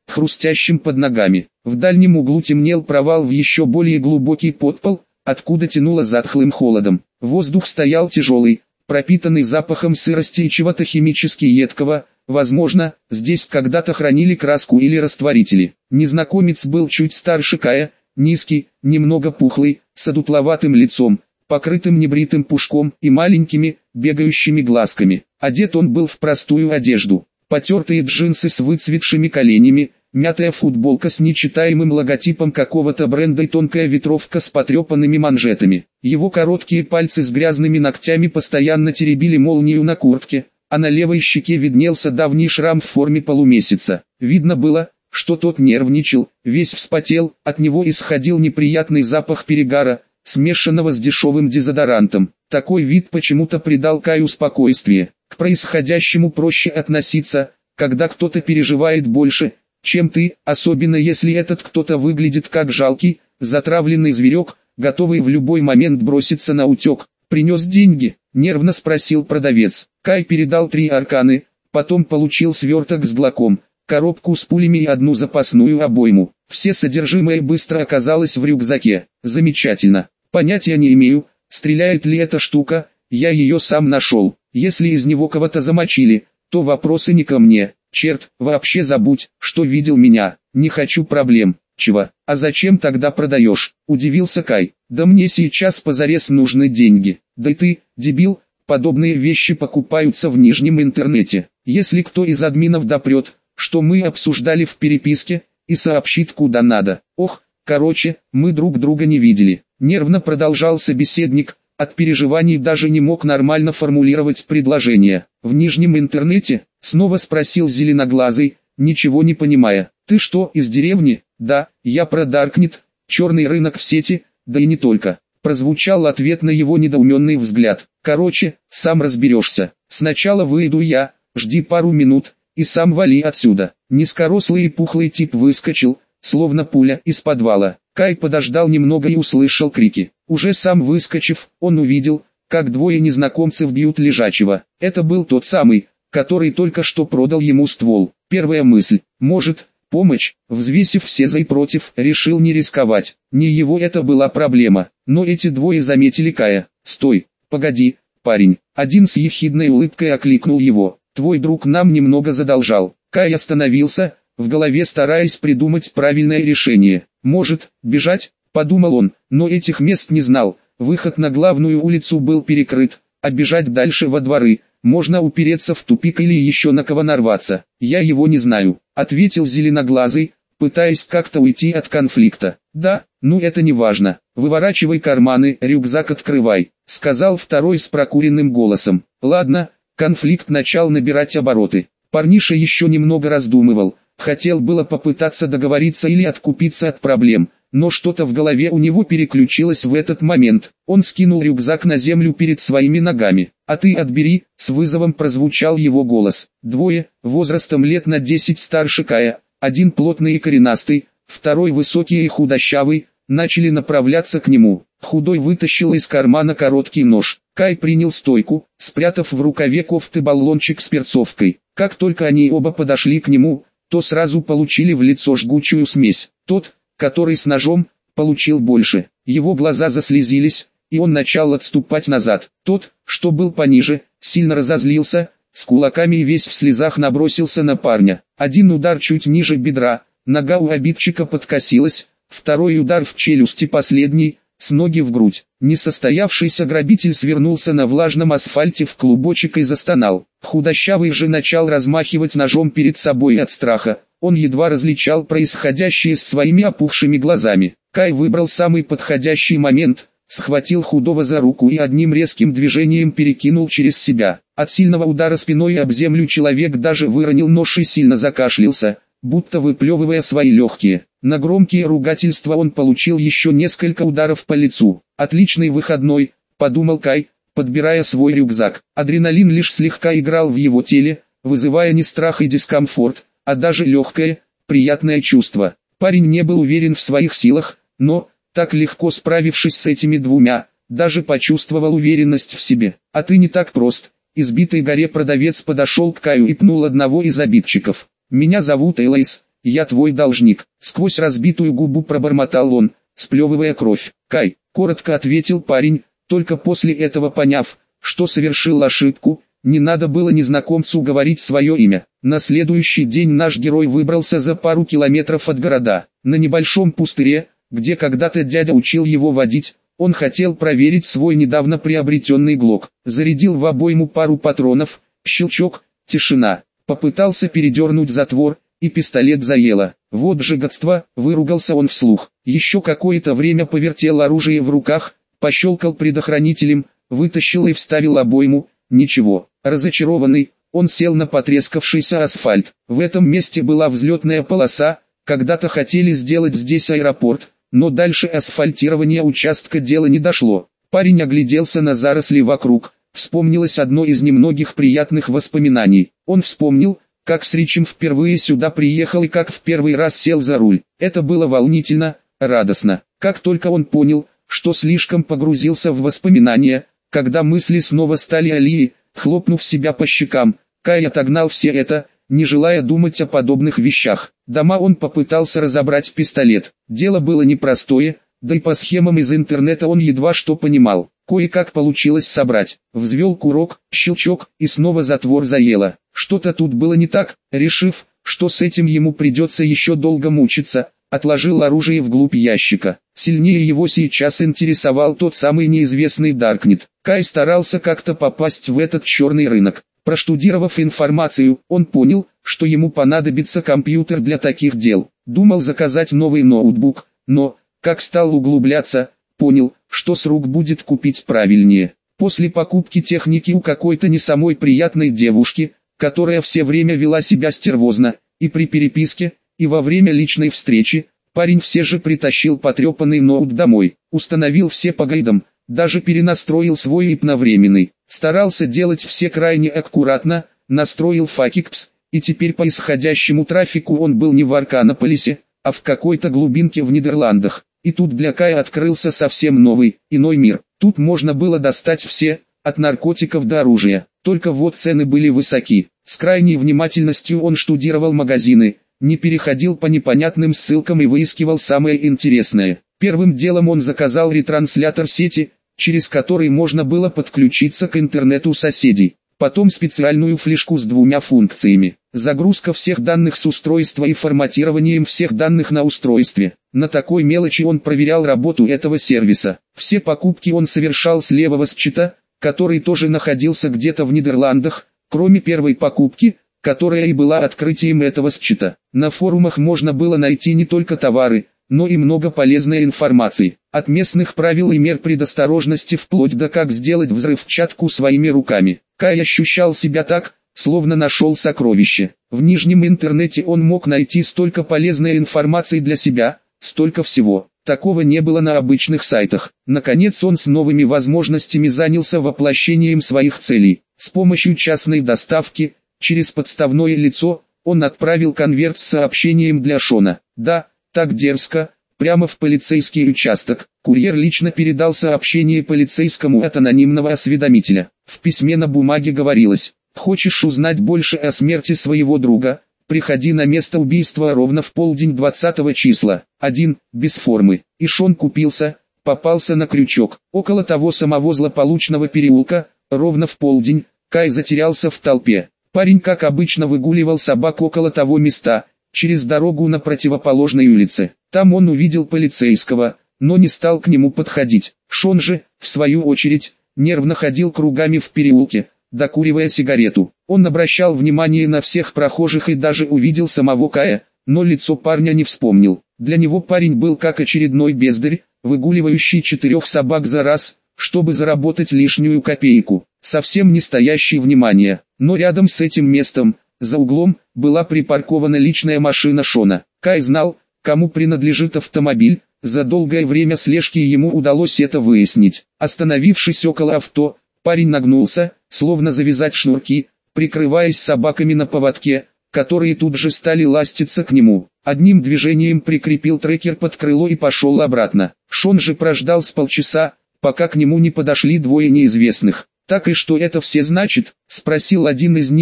хрустящим под ногами. В дальнем углу темнел провал в еще более глубокий подпол, откуда тянуло затхлым холодом. Воздух стоял тяжелый, пропитанный запахом сырости и чего-то химически едкого. Возможно, здесь когда-то хранили краску или растворители. Незнакомец был чуть старше Кая, низкий, немного пухлый, с одутловатым лицом, покрытым небритым пушком и маленькими, бегающими глазками. Одет он был в простую одежду. Потертые джинсы с выцветшими коленями, мятая футболка с нечитаемым логотипом какого-то бренда и тонкая ветровка с потрепанными манжетами. Его короткие пальцы с грязными ногтями постоянно теребили молнию на куртке, а на левой щеке виднелся давний шрам в форме полумесяца. Видно было, что тот нервничал, весь вспотел, от него исходил неприятный запах перегара, смешанного с дешевым дезодорантом. Такой вид почему-то придал Каю спокойствие. К происходящему проще относиться, когда кто-то переживает больше, чем ты, особенно если этот кто-то выглядит как жалкий, затравленный зверек, готовый в любой момент броситься на утек. «Принес деньги?» — нервно спросил продавец. Кай передал три арканы, потом получил сверток с глоком, коробку с пулями и одну запасную обойму. Все содержимое быстро оказалось в рюкзаке. Замечательно. Понятия не имею, стреляет ли эта штука, я ее сам нашел. Если из него кого-то замочили, то вопросы не ко мне. Черт, вообще забудь, что видел меня. Не хочу проблем. Чего? А зачем тогда продаешь? Удивился Кай. Да мне сейчас позарез нужны деньги. Да и ты, дебил, подобные вещи покупаются в нижнем интернете. Если кто из админов допрет, что мы обсуждали в переписке, и сообщит куда надо. Ох, короче, мы друг друга не видели. Нервно продолжал собеседник, от переживаний даже не мог нормально формулировать предложение. В нижнем интернете? Снова спросил зеленоглазый, ничего не понимая. Ты что, из деревни? Да, я про Даркнет, черный рынок в сети, да и не только. Прозвучал ответ на его недоуменный взгляд. Короче, сам разберешься. Сначала выйду я, жди пару минут, и сам вали отсюда. Низкорослый и пухлый тип выскочил, словно пуля, из подвала. Кай подождал немного и услышал крики. Уже сам выскочив, он увидел, как двое незнакомцев бьют лежачего. Это был тот самый, который только что продал ему ствол. Первая мысль, может, помощь, взвесив все за и против, решил не рисковать. Не его это была проблема, но эти двое заметили Кая. «Стой, погоди, парень». Один с ехидной улыбкой окликнул его. «Твой друг нам немного задолжал». Кай остановился, в голове стараясь придумать правильное решение. «Может, бежать?» – подумал он, но этих мест не знал. Выход на главную улицу был перекрыт, а бежать дальше во дворы – можно упереться в тупик или еще на кого нарваться. «Я его не знаю», — ответил зеленоглазый, пытаясь как-то уйти от конфликта. «Да, ну это не важно. Выворачивай карманы, рюкзак открывай», — сказал второй с прокуренным голосом. Ладно, конфликт начал набирать обороты. Парниша еще немного раздумывал, хотел было попытаться договориться или откупиться от проблем, но что-то в голове у него переключилось в этот момент. Он скинул рюкзак на землю перед своими ногами. «А ты отбери», — с вызовом прозвучал его голос. Двое, возрастом лет на десять старше Кая, один плотный и коренастый, второй высокий и худощавый, начали направляться к нему. Худой вытащил из кармана короткий нож. Кай принял стойку, спрятав в рукаве кофты баллончик с перцовкой. Как только они оба подошли к нему, то сразу получили в лицо жгучую смесь. Тот, который с ножом, получил больше. Его глаза заслезились, и он начал отступать назад. Тот, что был пониже, сильно разозлился, с кулаками и весь в слезах набросился на парня. Один удар чуть ниже бедра, нога у обидчика подкосилась, второй удар в челюсти, последний, с ноги в грудь. Несостоявшийся грабитель свернулся на влажном асфальте в клубочек и застонал. Худощавый же начал размахивать ножом перед собой от страха. Он едва различал происходящее с своими опухшими глазами. Кай выбрал самый подходящий момент, схватил худого за руку и одним резким движением перекинул через себя. От сильного удара спиной об землю человек даже выронил нож и сильно закашлялся, будто выплевывая свои легкие. На громкие ругательства он получил еще несколько ударов по лицу. «Отличный выходной», — подумал Кай, подбирая свой рюкзак. Адреналин лишь слегка играл в его теле, вызывая не страх и дискомфорт, а даже легкое, приятное чувство. Парень не был уверен в своих силах, но, так легко справившись с этими двумя, даже почувствовал уверенность в себе. «А ты не так прост». Избитый горе продавец подошел к Каю и пнул одного из обидчиков. «Меня зовут Элайс, я твой должник. Сквозь разбитую губу пробормотал он, сплевывая кровь. Кай, коротко ответил парень, только после этого поняв, что совершил ошибку. Не надо было незнакомцу говорить свое имя. На следующий день наш герой выбрался за пару километров от города. На небольшом пустыре, где когда-то дядя учил его водить, он хотел проверить свой недавно приобретенный глок. Зарядил в обойму пару патронов, щелчок, тишина. Попытался передернуть затвор, и пистолет заело. Вот же гадство, выругался он вслух. Еще какое-то время повертел оружие в руках, пощелкал предохранителем, вытащил и вставил обойму. Ничего. Разочарованный, он сел на потрескавшийся асфальт. В этом месте была взлетная полоса, когда-то хотели сделать здесь аэропорт, но дальше асфальтирования участка дело не дошло. Парень огляделся на заросли вокруг, вспомнилось одно из немногих приятных воспоминаний. Он вспомнил, как с Ричем впервые сюда приехал и как в первый раз сел за руль. Это было волнительно, радостно. Как только он понял, что слишком погрузился в воспоминания, когда мысли снова стали алии, хлопнув себя по щекам, Кай отогнал все это, не желая думать о подобных вещах. Дома он попытался разобрать пистолет. Дело было непростое, да и по схемам из интернета он едва что понимал. Кое-как получилось собрать. Взвел курок, щелчок, и снова затвор заело. Что-то тут было не так. Решив, что с этим ему придется еще долго мучиться, отложил оружие вглубь ящика. Сильнее его сейчас интересовал тот самый неизвестный Даркнет. Кай старался как-то попасть в этот черный рынок. Проштудировав информацию, он понял, что ему понадобится компьютер для таких дел. Думал заказать новый ноутбук, но, как стал углубляться, понял, что с рук будет купить правильнее. После покупки техники у какой-то не самой приятной девушки, которая все время вела себя стервозно, и при переписке, и во время личной встречи, парень все же притащил потрепанный ноут домой, установил все по гайдам, даже перенастроил свой ай пи на временный, старался делать все крайне аккуратно, настроил факикпс, и теперь по исходящему трафику он был не в Арканополисе, а в какой-то глубинке в Нидерландах. И тут для Кая открылся совсем новый, иной мир. Тут можно было достать все, от наркотиков до оружия, только вот цены были высоки. С крайней внимательностью он штудировал магазины, не переходил по непонятным ссылкам и выискивал самое интересное. Первым делом он заказал ретранслятор сети, через который можно было подключиться к интернету соседей. Потом специальную флешку с двумя функциями. Загрузка всех данных с устройства и форматированием всех данных на устройстве. На такой мелочи он проверял работу этого сервиса. Все покупки он совершал с левого счета, который тоже находился где-то в Нидерландах, кроме первой покупки, которая и была открытием этого счета. На форумах можно было найти не только товары, но и много полезной информации. От местных правил и мер предосторожности вплоть до как сделать взрывчатку своими руками. Кай ощущал себя так, словно нашел сокровище. В нижнем интернете он мог найти столько полезной информации для себя, столько всего. Такого не было на обычных сайтах. Наконец он с новыми возможностями занялся воплощением своих целей. С помощью частной доставки, через подставное лицо, он отправил конверт с сообщением для Шона. Да, так дерзко, прямо в полицейский участок. Курьер лично передал сообщение полицейскому от анонимного осведомителя. В письме на бумаге говорилось: «Хочешь узнать больше о смерти своего друга? Приходи на место убийства ровно в полдень двадцатого числа. Один, без формы». И Шон купился, попался на крючок. Около того самого злополучного переулка, ровно в полдень, Кай затерялся в толпе. Парень как обычно выгуливал собак около того места, через дорогу на противоположной улице. Там он увидел полицейского, но не стал к нему подходить. Шон же, в свою очередь, нервно ходил кругами в переулке, докуривая сигарету. Он обращал внимание на всех прохожих и даже увидел самого Кая, но лицо парня не вспомнил. Для него парень был как очередной бездарь, выгуливающий четырех собак за раз, чтобы заработать лишнюю копейку, совсем не стоящий внимания. Но рядом с этим местом, за углом, была припаркована личная машина Шона. Кай знал, кому принадлежит автомобиль, за долгое время слежки ему удалось это выяснить. Остановившись около авто, парень нагнулся, словно завязать шнурки, прикрываясь собаками на поводке, которые тут же стали ластиться к нему. Одним движением прикрепил трекер под крыло и пошел обратно. Шон же прождал с полчаса, пока к нему не подошли двое неизвестных. «Так и что это все значит?» — спросил один из них,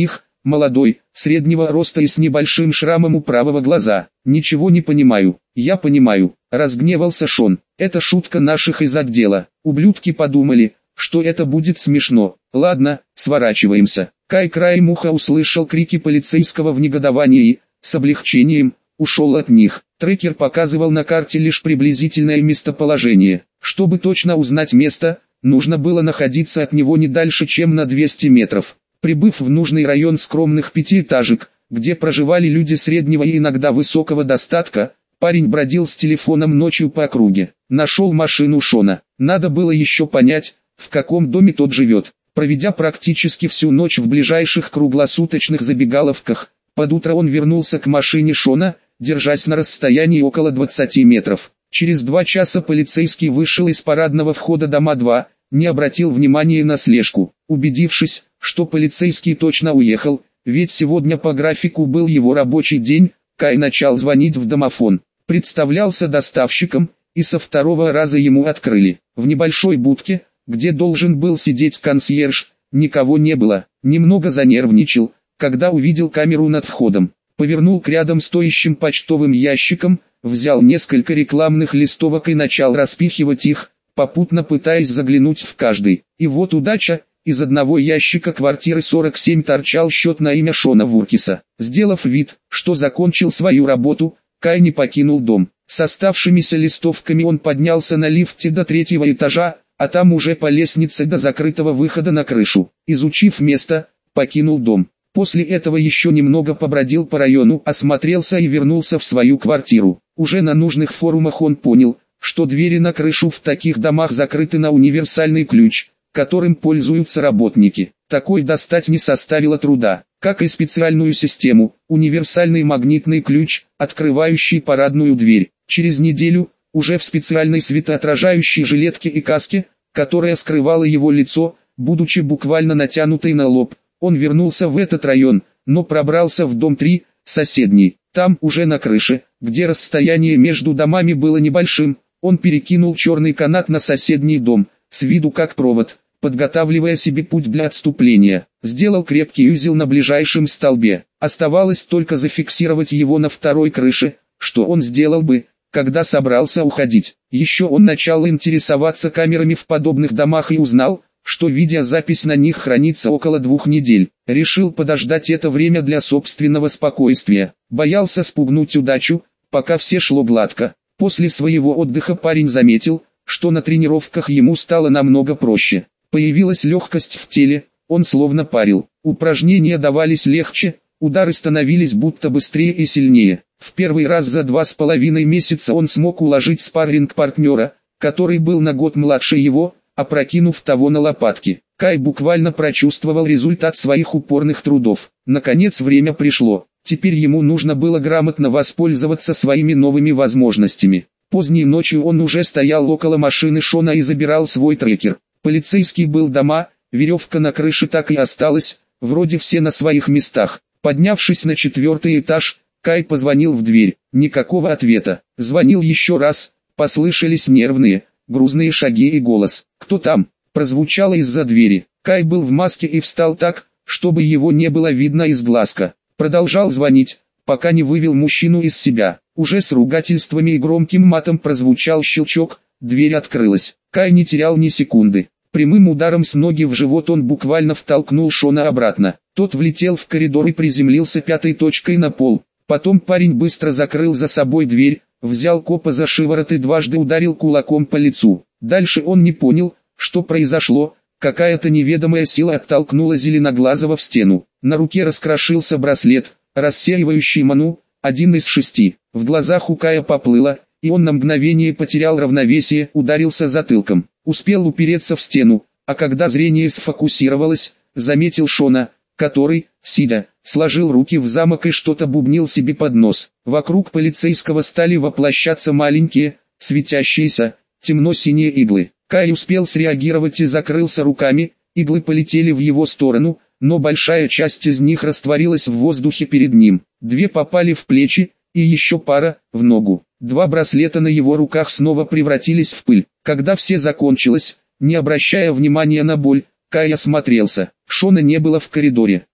молодой, среднего роста и с небольшим шрамом у правого глаза. «Ничего не понимаю». «Я понимаю», — разгневался Шон. «Это шутка наших из отдела. Ублюдки подумали, что это будет смешно. Ладно, сворачиваемся». Кай краем уха услышал крики полицейского в негодовании и, с облегчением, ушел от них. Трекер показывал на карте лишь приблизительное местоположение. Чтобы точно узнать место, нужно было находиться от него не дальше, чем на двести метров. Прибыв в нужный район скромных пятиэтажек, где проживали люди среднего и иногда высокого достатка, парень бродил с телефоном ночью по округе. Нашел машину Шона. Надо было еще понять, в каком доме тот живет. Проведя практически всю ночь в ближайших круглосуточных забегаловках, под утро он вернулся к машине Шона, держась на расстоянии около двадцати метров. Через два часа полицейский вышел из парадного входа дома два, не обратил внимания на слежку. Убедившись, что полицейский точно уехал, ведь сегодня по графику был его рабочий день, Кай начал звонить в домофон. Представлялся доставщиком, и со второго раза ему открыли. В небольшой будке, где должен был сидеть консьерж, никого не было. Немного занервничал, когда увидел камеру над входом. Повернул к рядом стоящим почтовым ящикам, взял несколько рекламных листовок и начал распихивать их, попутно пытаясь заглянуть в каждый. И вот удача, из одного ящика квартиры сорок семь торчал счет на имя Шона Вуркиса. Сделав вид, что закончил свою работу, Кай не покинул дом. С оставшимися листовками он поднялся на лифте до третьего этажа, а там уже по лестнице до закрытого выхода на крышу. Изучив место, покинул дом. После этого еще немного побродил по району, осмотрелся и вернулся в свою квартиру. Уже на нужных форумах он понял, что двери на крышу в таких домах закрыты на универсальный ключ, которым пользуются работники. Такой достать не составило труда, как и специальную систему, универсальный магнитный ключ, открывающий парадную дверь. Через неделю, уже в специальной светоотражающей жилетке и каске, которая скрывала его лицо, будучи буквально натянутой на лоб, он вернулся в этот район, но пробрался в дом три, соседний. Там, уже на крыше, где расстояние между домами было небольшим, он перекинул черный канат на соседний дом, с виду как провод, подготавливая себе путь для отступления. Сделал крепкий узел на ближайшем столбе. Оставалось только зафиксировать его на второй крыше, что он сделал бы, когда собрался уходить. Еще он начал интересоваться камерами в подобных домах и узнал, что видеозапись на них хранится около двух недель. Решил подождать это время для собственного спокойствия. Боялся спугнуть удачу, пока все шло гладко. После своего отдыха парень заметил, что на тренировках ему стало намного проще. Появилась легкость в теле, он словно парил. Упражнения давались легче, удары становились будто быстрее и сильнее. В первый раз за два с половиной месяца он смог уложить спарринг-партнера, который был на год младше его, опрокинув того на лопатки. Кай буквально прочувствовал результат своих упорных трудов. Наконец время пришло. Теперь ему нужно было грамотно воспользоваться своими новыми возможностями. Поздней ночью он уже стоял около машины Шона и забирал свой трекер. Полицейский был дома, веревка на крыше так и осталась, вроде все на своих местах. Поднявшись на четвертый этаж, Кай позвонил в дверь. Никакого ответа. Звонил еще раз, послышались нервные, грузные шаги и голос. «Кто там?» прозвучало из-за двери. Кай был в маске и встал так, чтобы его не было видно из глазка. Продолжал звонить, пока не вывел мужчину из себя. Уже с ругательствами и громким матом прозвучал щелчок, дверь открылась. Кай не терял ни секунды. Прямым ударом с ноги в живот он буквально втолкнул Шона обратно. Тот влетел в коридор и приземлился пятой точкой на пол. Потом парень быстро закрыл за собой дверь, взял копа за шиворот и дважды ударил кулаком по лицу. Дальше он не понял, что произошло. Какая-то неведомая сила оттолкнула Зеленоглазого в стену. На руке раскрошился браслет, рассеивающий ману, один из шести. В глазах у Кая поплыло, и он на мгновение потерял равновесие, ударился затылком. Успел упереться в стену, а когда зрение сфокусировалось, заметил Шона, который, сидя, сложил руки в замок и что-то бубнил себе под нос. Вокруг полицейского стали воплощаться маленькие, светящиеся, темно-синие иглы. Кай успел среагировать и закрылся руками, иглы полетели в его сторону, но большая часть из них растворилась в воздухе перед ним. Две попали в плечи, и еще пара, в ногу. Два браслета на его руках снова превратились в пыль. Когда все закончилось, не обращая внимания на боль, Кай осмотрелся. Шона не было в коридоре.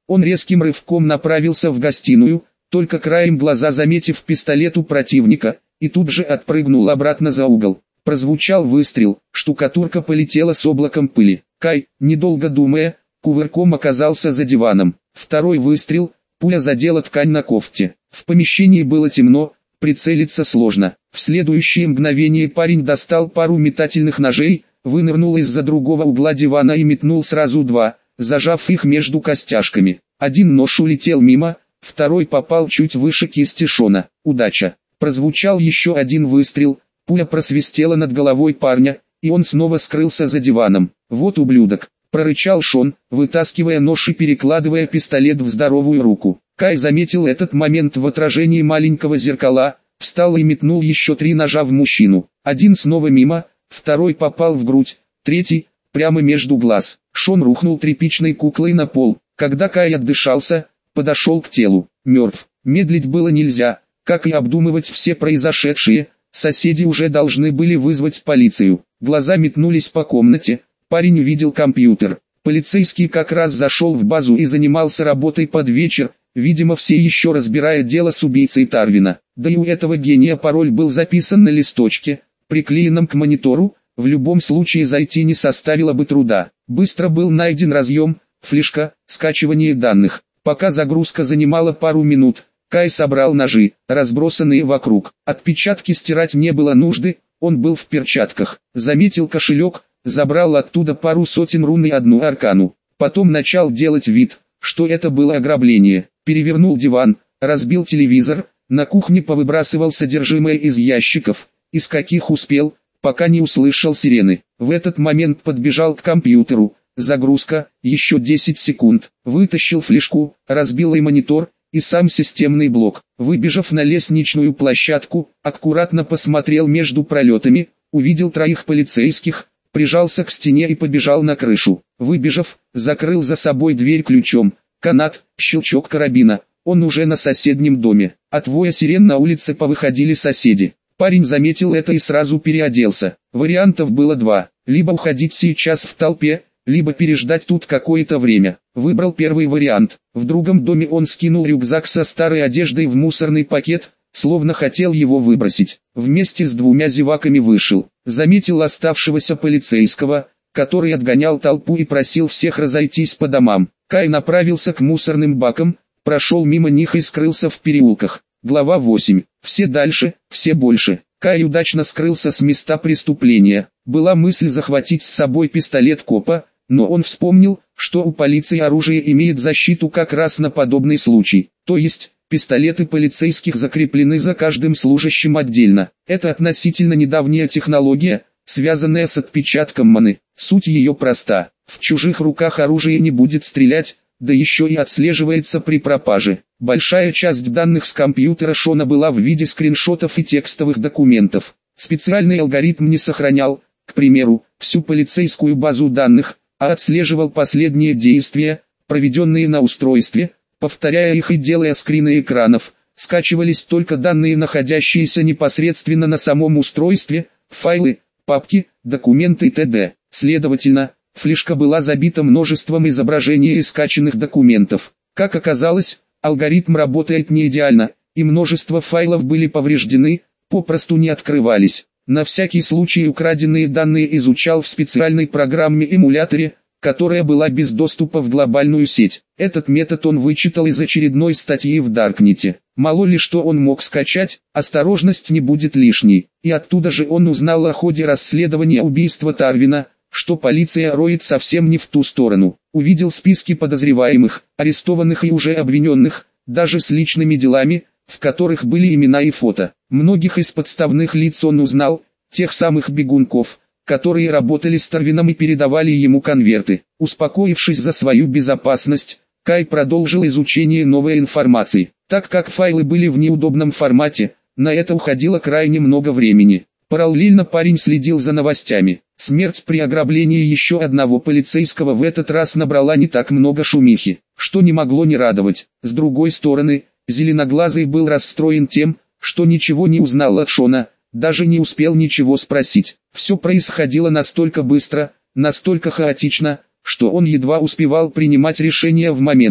Он резким рывком направился в гостиную, только краем глаза заметив пистолет у противника, и тут же отпрыгнул обратно за угол. Прозвучал выстрел, штукатурка полетела с облаком пыли. Кай, недолго думая, кувырком оказался за диваном. Второй выстрел, пуля задела ткань на кофте. В помещении было темно, прицелиться сложно. В следующее мгновение парень достал пару метательных ножей, вынырнул из-за другого угла дивана и метнул сразу два, зажав их между костяшками. Один нож улетел мимо, второй попал чуть выше кисти Шона. Удача. Прозвучал еще один выстрел, пуля просвистела над головой парня, и он снова скрылся за диваном. «Вот ублюдок», — прорычал Шон, вытаскивая нож и перекладывая пистолет в здоровую руку. Кай заметил этот момент в отражении маленького зеркала, встал и метнул еще три ножа в мужчину. Один снова мимо, второй попал в грудь, третий — прямо между глаз. Шон рухнул тряпичной куклой на пол. Когда Кай отдышался, подошел к телу. Мертв. Медлить было нельзя, как и обдумывать все произошедшее. Соседи уже должны были вызвать полицию. Глаза метнулись по комнате. Парень увидел компьютер. Полицейский как раз зашел в базу и занимался работой под вечер, видимо все еще разбирая дело с убийцей Тарвина. Да и у этого гения пароль был записан на листочке, приклеенном к монитору. В любом случае зайти не составило бы труда. Быстро был найден разъем, флешка, скачивание данных. Пока загрузка занимала пару минут, Кай собрал ножи, разбросанные вокруг. Отпечатки стирать не было нужды, он был в перчатках. Заметил кошелек, забрал оттуда пару сотен рун и одну аркану. Потом начал делать вид, что это было ограбление. Перевернул диван, разбил телевизор, на кухне повыбрасывал содержимое из ящиков, из каких успел, пока не услышал сирены. В этот момент подбежал к компьютеру. Загрузка, еще десять секунд. Вытащил флешку, разбил и монитор, и сам системный блок. Выбежав на лестничную площадку, аккуратно посмотрел между пролетами, увидел троих полицейских, прижался к стене и побежал на крышу. Выбежав, закрыл за собой дверь ключом. Канат, щелчок карабина. Он уже на соседнем доме. От воя сирен на улице повыходили соседи. Парень заметил это и сразу переоделся. Вариантов было два. Либо уходить сейчас в толпе, либо переждать тут какое-то время. Выбрал первый вариант. В другом доме он скинул рюкзак со старой одеждой в мусорный пакет, словно хотел его выбросить. Вместе с двумя зеваками вышел. Заметил оставшегося полицейского, который отгонял толпу и просил всех разойтись по домам. Кай направился к мусорным бакам, прошел мимо них и скрылся в переулках. Глава восемь. Все дальше, все больше. Кай удачно скрылся с места преступления. Была мысль захватить с собой пистолет копа, но он вспомнил, что у полиции оружие имеет защиту как раз на подобный случай. То есть, пистолеты полицейских закреплены за каждым служащим отдельно. Это относительно недавняя технология, связанная с отпечатком маны. Суть ее проста. В чужих руках оружие не будет стрелять, да еще и отслеживается при пропаже. Большая часть данных с компьютера Шона была в виде скриншотов и текстовых документов. Специальный алгоритм не сохранял, к примеру, всю полицейскую базу данных, а отслеживал последние действия, проведенные на устройстве, повторяя их и делая скрины экранов. Скачивались только данные, находящиеся непосредственно на самом устройстве, файлы, папки, документы и т.д. Следовательно, флешка была забита множеством изображений и скачанных документов. Как оказалось, алгоритм работает не идеально, и множество файлов были повреждены, попросту не открывались. На всякий случай украденные данные изучал в специальной программе-эмуляторе, которая была без доступа в глобальную сеть. Этот метод он вычитал из очередной статьи в Даркнете. Мало ли что он мог скачать, осторожность не будет лишней. И оттуда же он узнал о ходе расследования убийства Тарвина, что полиция роет совсем не в ту сторону. Увидел списки подозреваемых, арестованных и уже обвиненных, даже с личными делами, в которых были имена и фото. Многих из подставных лиц он узнал, тех самых бегунков, которые работали с Тарвином и передавали ему конверты. Успокоившись за свою безопасность, Кай продолжил изучение новой информации. Так как файлы были в неудобном формате, на это уходило крайне много времени. Параллельно парень следил за новостями. Смерть при ограблении еще одного полицейского в этот раз набрала не так много шумихи, что не могло не радовать. С другой стороны, Зеленоглазый был расстроен тем, что ничего не узнал от Шона, даже не успел ничего спросить. Все происходило настолько быстро, настолько хаотично, что он едва успевал принимать решения в моменте.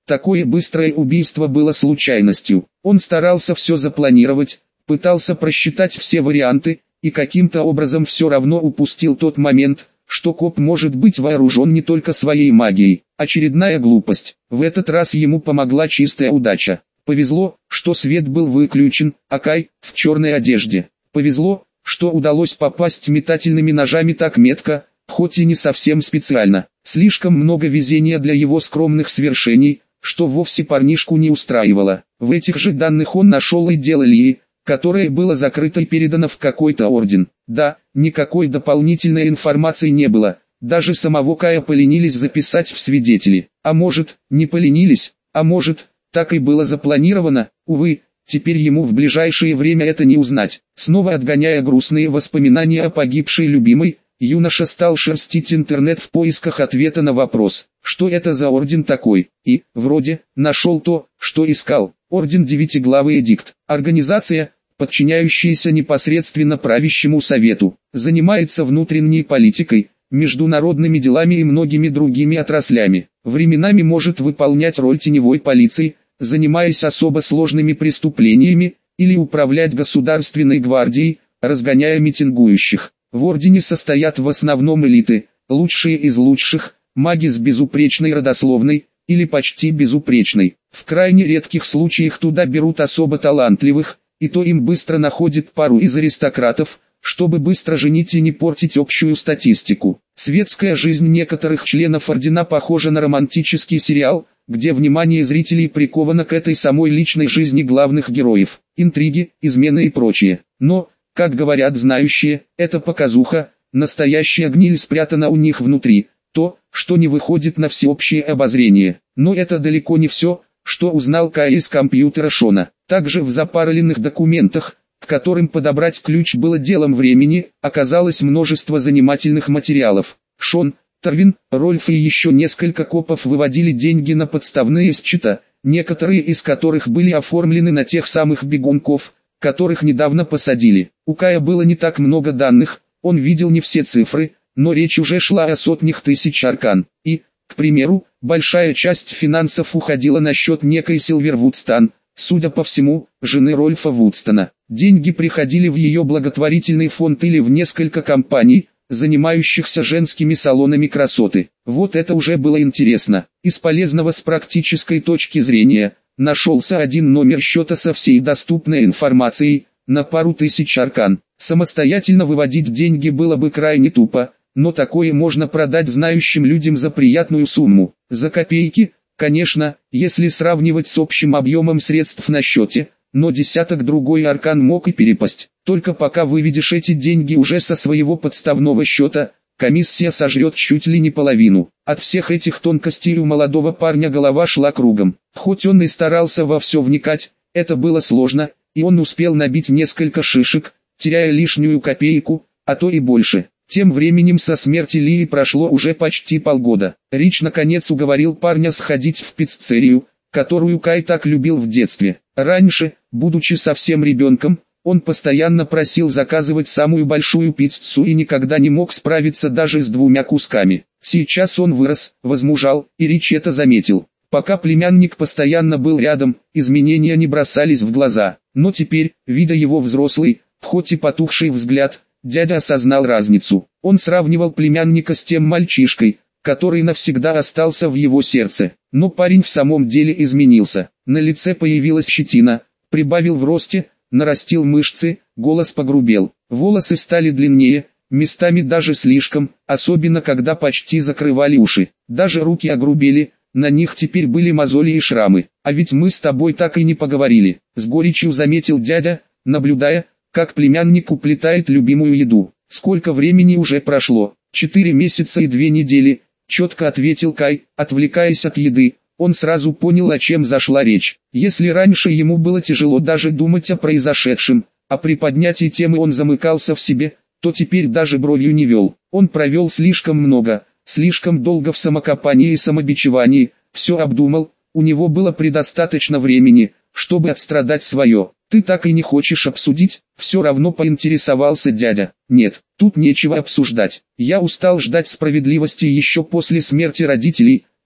Такое быстрое убийство было случайностью. Он старался все запланировать, пытался просчитать все варианты, и каким-то образом все равно упустил тот момент, что коп может быть вооружен не только своей магией. Очередная глупость. В этот раз ему помогла чистая удача. Повезло, что свет был выключен, а Кай в черной одежде. Повезло, что удалось попасть метательными ножами так метко, хоть и не совсем специально. Слишком много везения для его скромных свершений, что вовсе парнишку не устраивало. В этих же данных он нашел и дело Лии, которое было закрыто и передано в какой-то орден. Да, никакой дополнительной информации не было, даже самого Кая поленились записать в свидетели. А может, не поленились, а может, так и было запланировано, увы, теперь ему в ближайшее время это не узнать. Снова отгоняя грустные воспоминания о погибшей любимой, юноша стал шерстить интернет в поисках ответа на вопрос, что это за орден такой, и, вроде, нашел то, что искал. Орден Девятиглавый Эдикт. Организация, подчиняющаяся непосредственно правящему совету, занимается внутренней политикой, международными делами и многими другими отраслями. Временами может выполнять роль теневой полиции, занимаясь особо сложными преступлениями, или управлять государственной гвардией, разгоняя митингующих. В ордене состоят в основном элиты, лучшие из лучших, маги с безупречной родословной, или почти безупречной. В крайне редких случаях туда берут особо талантливых, и то им быстро находят пару из аристократов, чтобы быстро женить и не портить общую статистику. Светская жизнь некоторых членов ордена похожа на романтический сериал, где внимание зрителей приковано к этой самой личной жизни главных героев, интриги, измены и прочее. Но, как говорят знающие, это показуха, настоящая гниль спрятана у них внутри, то, что не выходит на всеобщее обозрение. Но это далеко не все, что узнал Кай из компьютера Шона. Также в запароленных документах, к которым подобрать ключ было делом времени, оказалось множество занимательных материалов. Шон, Тарвин, Рольф и еще несколько копов выводили деньги на подставные счета, некоторые из которых были оформлены на тех самых бегунков, которых недавно посадили. У Кая было не так много данных, он видел не все цифры, но речь уже шла о сотнях тысяч аркан. И, к примеру, большая часть финансов уходила на счет некой Силвер Вудстон, судя по всему, жены Рольфа Вудстона. Деньги приходили в ее благотворительный фонд или в несколько компаний, занимающихся женскими салонами красоты. Вот это уже было интересно. Из полезного с практической точки зрения, нашелся один номер счета со всей доступной информацией, на пару тысяч аркан. Самостоятельно выводить деньги было бы крайне тупо, но такое можно продать знающим людям за приятную сумму. За копейки, конечно, если сравнивать с общим объемом средств на счете, но десяток другой аркан мог и перепасть. Только пока выведешь эти деньги уже со своего подставного счета, комиссия сожрет чуть ли не половину. От всех этих тонкостей у молодого парня голова шла кругом. Хоть он и старался во все вникать, это было сложно, и он успел набить несколько шишек, теряя лишнюю копейку, а то и больше. Тем временем со смерти Лии прошло уже почти полгода. Рич наконец уговорил парня сходить в пиццерию, которую Кай так любил в детстве. Раньше, будучи совсем ребенком, он постоянно просил заказывать самую большую пиццу и никогда не мог справиться даже с двумя кусками. Сейчас он вырос, возмужал, и Рич это заметил. Пока племянник постоянно был рядом, изменения не бросались в глаза. Но теперь, видя его взрослый, хоть и потухший взгляд, дядя осознал разницу. Он сравнивал племянника с тем мальчишкой, который навсегда остался в его сердце. Но парень в самом деле изменился. На лице появилась щетина, прибавил в росте, нарастил мышцы, голос погрубел. Волосы стали длиннее, местами даже слишком, особенно когда почти закрывали уши. Даже руки огрубели, на них теперь были мозоли и шрамы. А ведь мы с тобой так и не поговорили, с горечью заметил дядя, наблюдая, как племянник уплетает любимую еду. Сколько времени уже прошло? Четыре месяца и две недели, четко ответил Кай, отвлекаясь от еды. Он сразу понял, о чем зашла речь. Если раньше ему было тяжело даже думать о произошедшем, а при поднятии темы он замыкался в себе, то теперь даже бровью не вел. Он провел слишком много, слишком долго в самокопании и самобичевании, все обдумал, у него было предостаточно времени, чтобы отстрадать свое. «Ты так и не хочешь обсудить?» Все равно поинтересовался дядя. «Нет, тут нечего обсуждать. Я устал ждать справедливости еще после смерти родителей,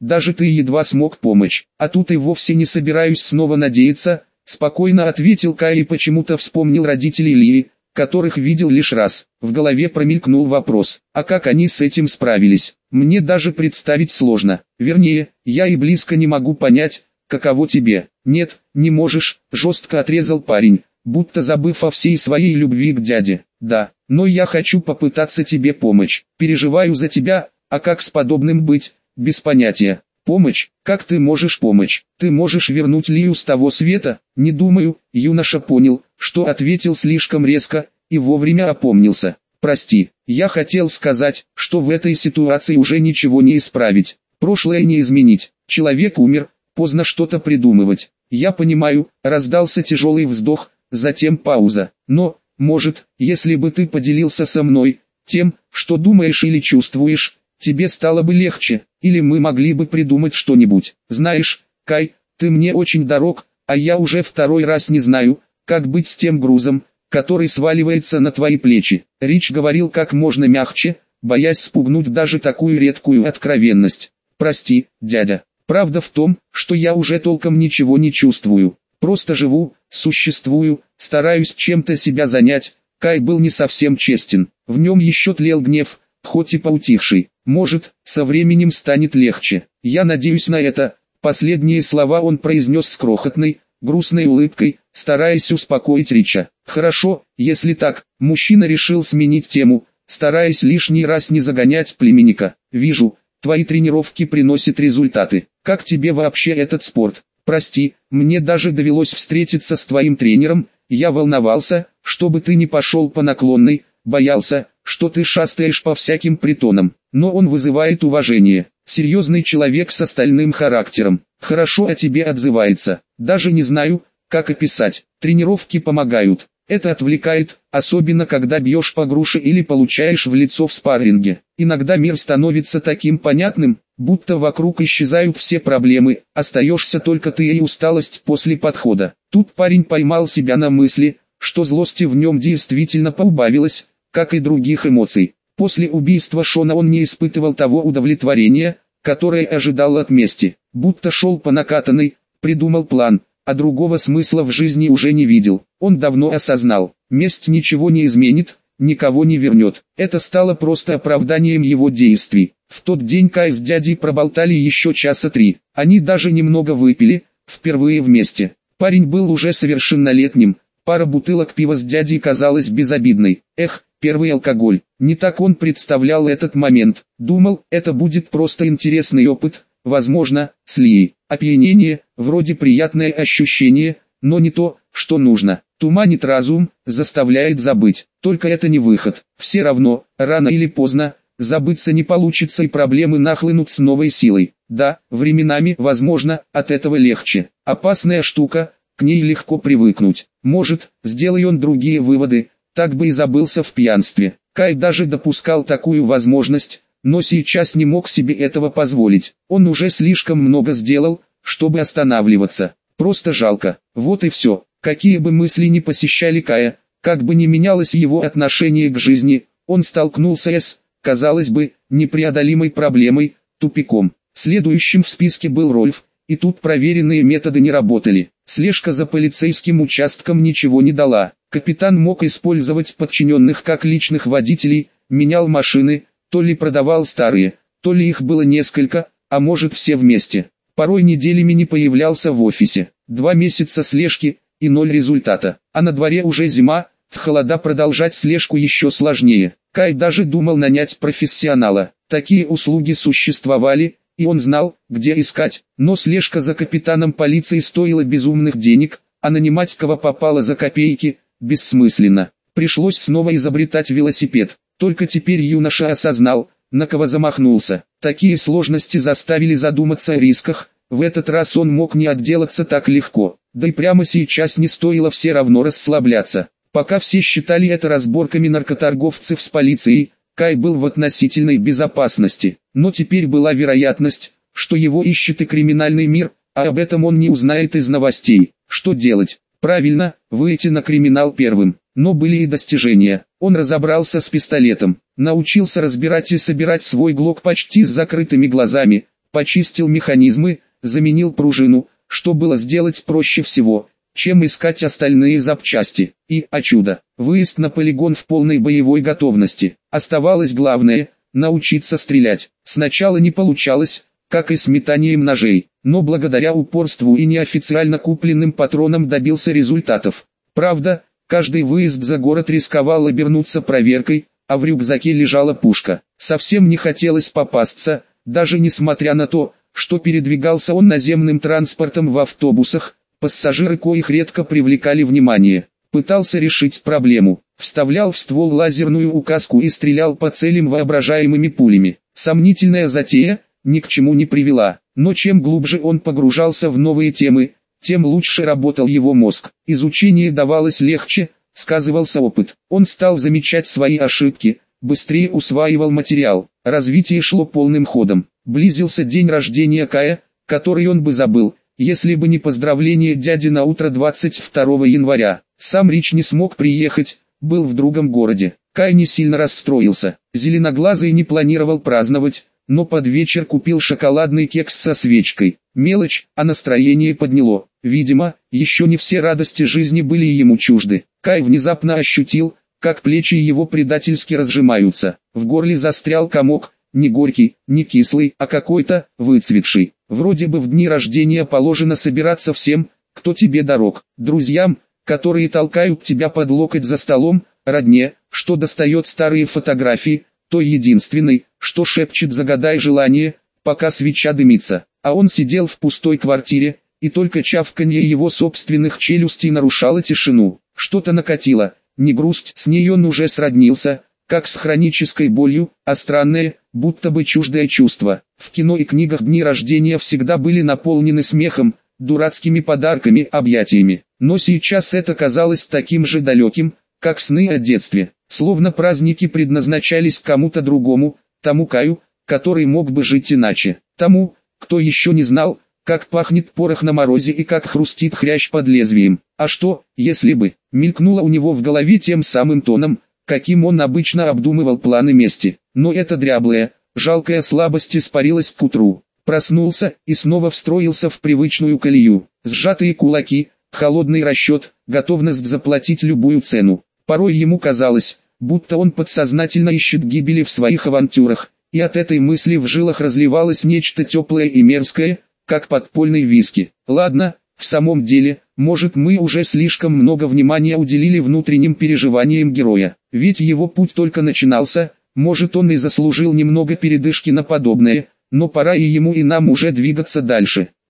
даже ты едва смог помочь. А тут и вовсе не собираюсь снова надеяться, спокойно ответил Кай и почему-то вспомнил родителей Лии, которых видел лишь раз. В голове промелькнул вопрос, а как они с этим справились? Мне даже представить сложно. Вернее, я и близко не могу понять, каково тебе. Нет, не можешь, жестко отрезал парень, будто забыв о всей своей любви к дяде. Да, но я хочу попытаться тебе помочь. Переживаю за тебя, а как с подобным быть, без понятия. Помощь? Как ты можешь помочь? Ты можешь вернуть Лию с того света? Не думаю. Юноша понял, что ответил слишком резко, и вовремя опомнился. Прости, я хотел сказать, что в этой ситуации уже ничего не исправить. Прошлое не изменить. Человек умер, поздно что-то придумывать. Я понимаю, раздался тяжелый вздох, затем пауза. Но, может, если бы ты поделился со мной тем, что думаешь или чувствуешь, тебе стало бы легче, или мы могли бы придумать что-нибудь. Знаешь, Кай, ты мне очень дорог, а я уже второй раз не знаю, как быть с тем грузом, который сваливается на твои плечи. Рич говорил как можно мягче, боясь спугнуть даже такую редкую откровенность. Прости, дядя. Правда в том, что я уже толком ничего не чувствую. Просто живу, существую, стараюсь чем-то себя занять. Кай был не совсем честен. В нем еще тлел гнев, хоть и поутихший. Может, со временем станет легче. Я надеюсь на это. Последние слова он произнес с крохотной, грустной улыбкой, стараясь успокоить Рича. Хорошо, если так. Мужчина решил сменить тему, стараясь лишний раз не загонять племянника. Вижу, твои тренировки приносят результаты. Как тебе вообще этот спорт? Прости, мне даже довелось встретиться с твоим тренером. Я волновался, чтобы ты не пошел по наклонной, боялся, что ты шастаешь по всяким притонам, но он вызывает уважение. Серьезный человек с остальным характером, хорошо о тебе отзывается. Даже не знаю, как описать. Тренировки помогают. Это отвлекает, особенно когда бьешь по груше или получаешь в лицо в спарринге. Иногда мир становится таким понятным, будто вокруг исчезают все проблемы, остаешься только ты и усталость после подхода. Тут парень поймал себя на мысли, что злости в нем действительно поубавилось, как и других эмоций. После убийства Шона он не испытывал того удовлетворения, которое ожидал от мести, будто шел по накатанной, придумал план, а другого смысла в жизни уже не видел. Он давно осознал, месть ничего не изменит, никого не вернет. Это стало просто оправданием его действий. В тот день Кай с дядей проболтали еще часа три. Они даже немного выпили, впервые вместе. Парень был уже совершеннолетним, пара бутылок пива с дядей казалась безобидной. Эх, первый алкоголь. Не так он представлял этот момент. Думал, это будет просто интересный опыт, возможно, с Лией. Опьянение, вроде приятное ощущение, но не то, что нужно. Туманит разум, заставляет забыть. Только это не выход. Все равно, рано или поздно, забыться не получится и проблемы нахлынут с новой силой. Да, временами, возможно, от этого легче. Опасная штука, к ней легко привыкнуть. Может, сделай он другие выводы, так бы и забылся в пьянстве. Кай даже допускал такую возможность, но сейчас не мог себе этого позволить. Он уже слишком много сделал, чтобы останавливаться. Просто жалко. Вот и все. Какие бы мысли ни посещали Кая, как бы ни менялось его отношение к жизни, он столкнулся с, казалось бы, непреодолимой проблемой, тупиком. Следующим в списке был Рольф, и тут проверенные методы не работали. Слежка за полицейским участком ничего не дала. Капитан мог использовать подчиненных как личных водителей, менял машины, то ли продавал старые, то ли их было несколько, а может все вместе. Порой неделями не появлялся в офисе. Два месяца слежки и ноль результата. А на дворе уже зима, в холода продолжать слежку еще сложнее. Кай даже думал нанять профессионала. Такие услуги существовали, и он знал, где искать. Но слежка за капитаном полиции стоила безумных денег, а нанимать кого попало за копейки – бессмысленно. Пришлось снова изобретать велосипед. Только теперь юноша осознал, на кого замахнулся. Такие сложности заставили задуматься о рисках. В этот раз он мог не отделаться так легко. Да и прямо сейчас не стоило все равно расслабляться. Пока все считали это разборками наркоторговцев с полицией, Кай был в относительной безопасности. Но теперь была вероятность, что его ищет и криминальный мир, а об этом он не узнает из новостей. Что делать? Правильно, выйти на криминал первым. Но были и достижения. Он разобрался с пистолетом, научился разбирать и собирать свой глок почти с закрытыми глазами, почистил механизмы, заменил пружину, что было сделать проще всего, чем искать остальные запчасти. И, о чудо, выезд на полигон в полной боевой готовности. Оставалось главное – научиться стрелять. Сначала не получалось, как и с метанием ножей, но благодаря упорству и неофициально купленным патронам добился результатов. Правда, каждый выезд за город рисковал обернуться проверкой, а в рюкзаке лежала пушка. Совсем не хотелось попасться, даже несмотря на то, что передвигался он наземным транспортом в автобусах, пассажиры коих редко привлекали внимание. Пытался решить проблему, вставлял в ствол лазерную указку и стрелял по целям воображаемыми пулями. Сомнительная затея, ни к чему не привела, но чем глубже он погружался в новые темы, тем лучше работал его мозг. Изучение давалось легче, сказывался опыт. Он стал замечать свои ошибки, быстрее усваивал материал. Развитие шло полным ходом. Близился день рождения Кая, который он бы забыл, если бы не поздравление дяди на утро двадцать второго января. Сам Рич не смог приехать, был в другом городе. Кай не сильно расстроился. Зеленоглазый не планировал праздновать, но под вечер купил шоколадный кекс со свечкой. Мелочь, а настроение подняло. Видимо, еще не все радости жизни были ему чужды. Кай внезапно ощутил, как плечи его предательски разжимаются. В горле застрял комок, не горький, не кислый, а какой-то, выцветший. Вроде бы в дни рождения положено собираться всем, кто тебе дорог, друзьям, которые толкают тебя под локоть за столом, родне, что достает старые фотографии, той единственной, что шепчет «загадай желание», пока свеча дымится. А он сидел в пустой квартире, и только чавканье его собственных челюстей нарушало тишину. Что-то накатило, не грусть, с ней он уже сроднился, как с хронической болью, а странное, будто бы чуждое чувство. В кино и книгах дни рождения всегда были наполнены смехом, дурацкими подарками, объятиями. Но сейчас это казалось таким же далеким, как сны о детстве. Словно праздники предназначались кому-то другому, тому Каю, который мог бы жить иначе. Тому, кто еще не знал, как пахнет порох на морозе и как хрустит хрящ под лезвием. А что, если бы, мелькнуло у него в голове тем самым тоном, каким он обычно обдумывал планы мести. Но эта дряблая, жалкая слабость испарилась к утру. Проснулся и снова встроился в привычную колею. Сжатые кулаки, холодный расчет, готовность заплатить любую цену. Порой ему казалось, будто он подсознательно ищет гибели в своих авантюрах, и от этой мысли в жилах разливалось нечто теплое и мерзкое, как подпольный виски. Ладно, в самом деле, может мы уже слишком много внимания уделили внутренним переживаниям героя, ведь его путь только начинался, может он и заслужил немного передышки на подобное, но пора и ему и нам уже двигаться дальше.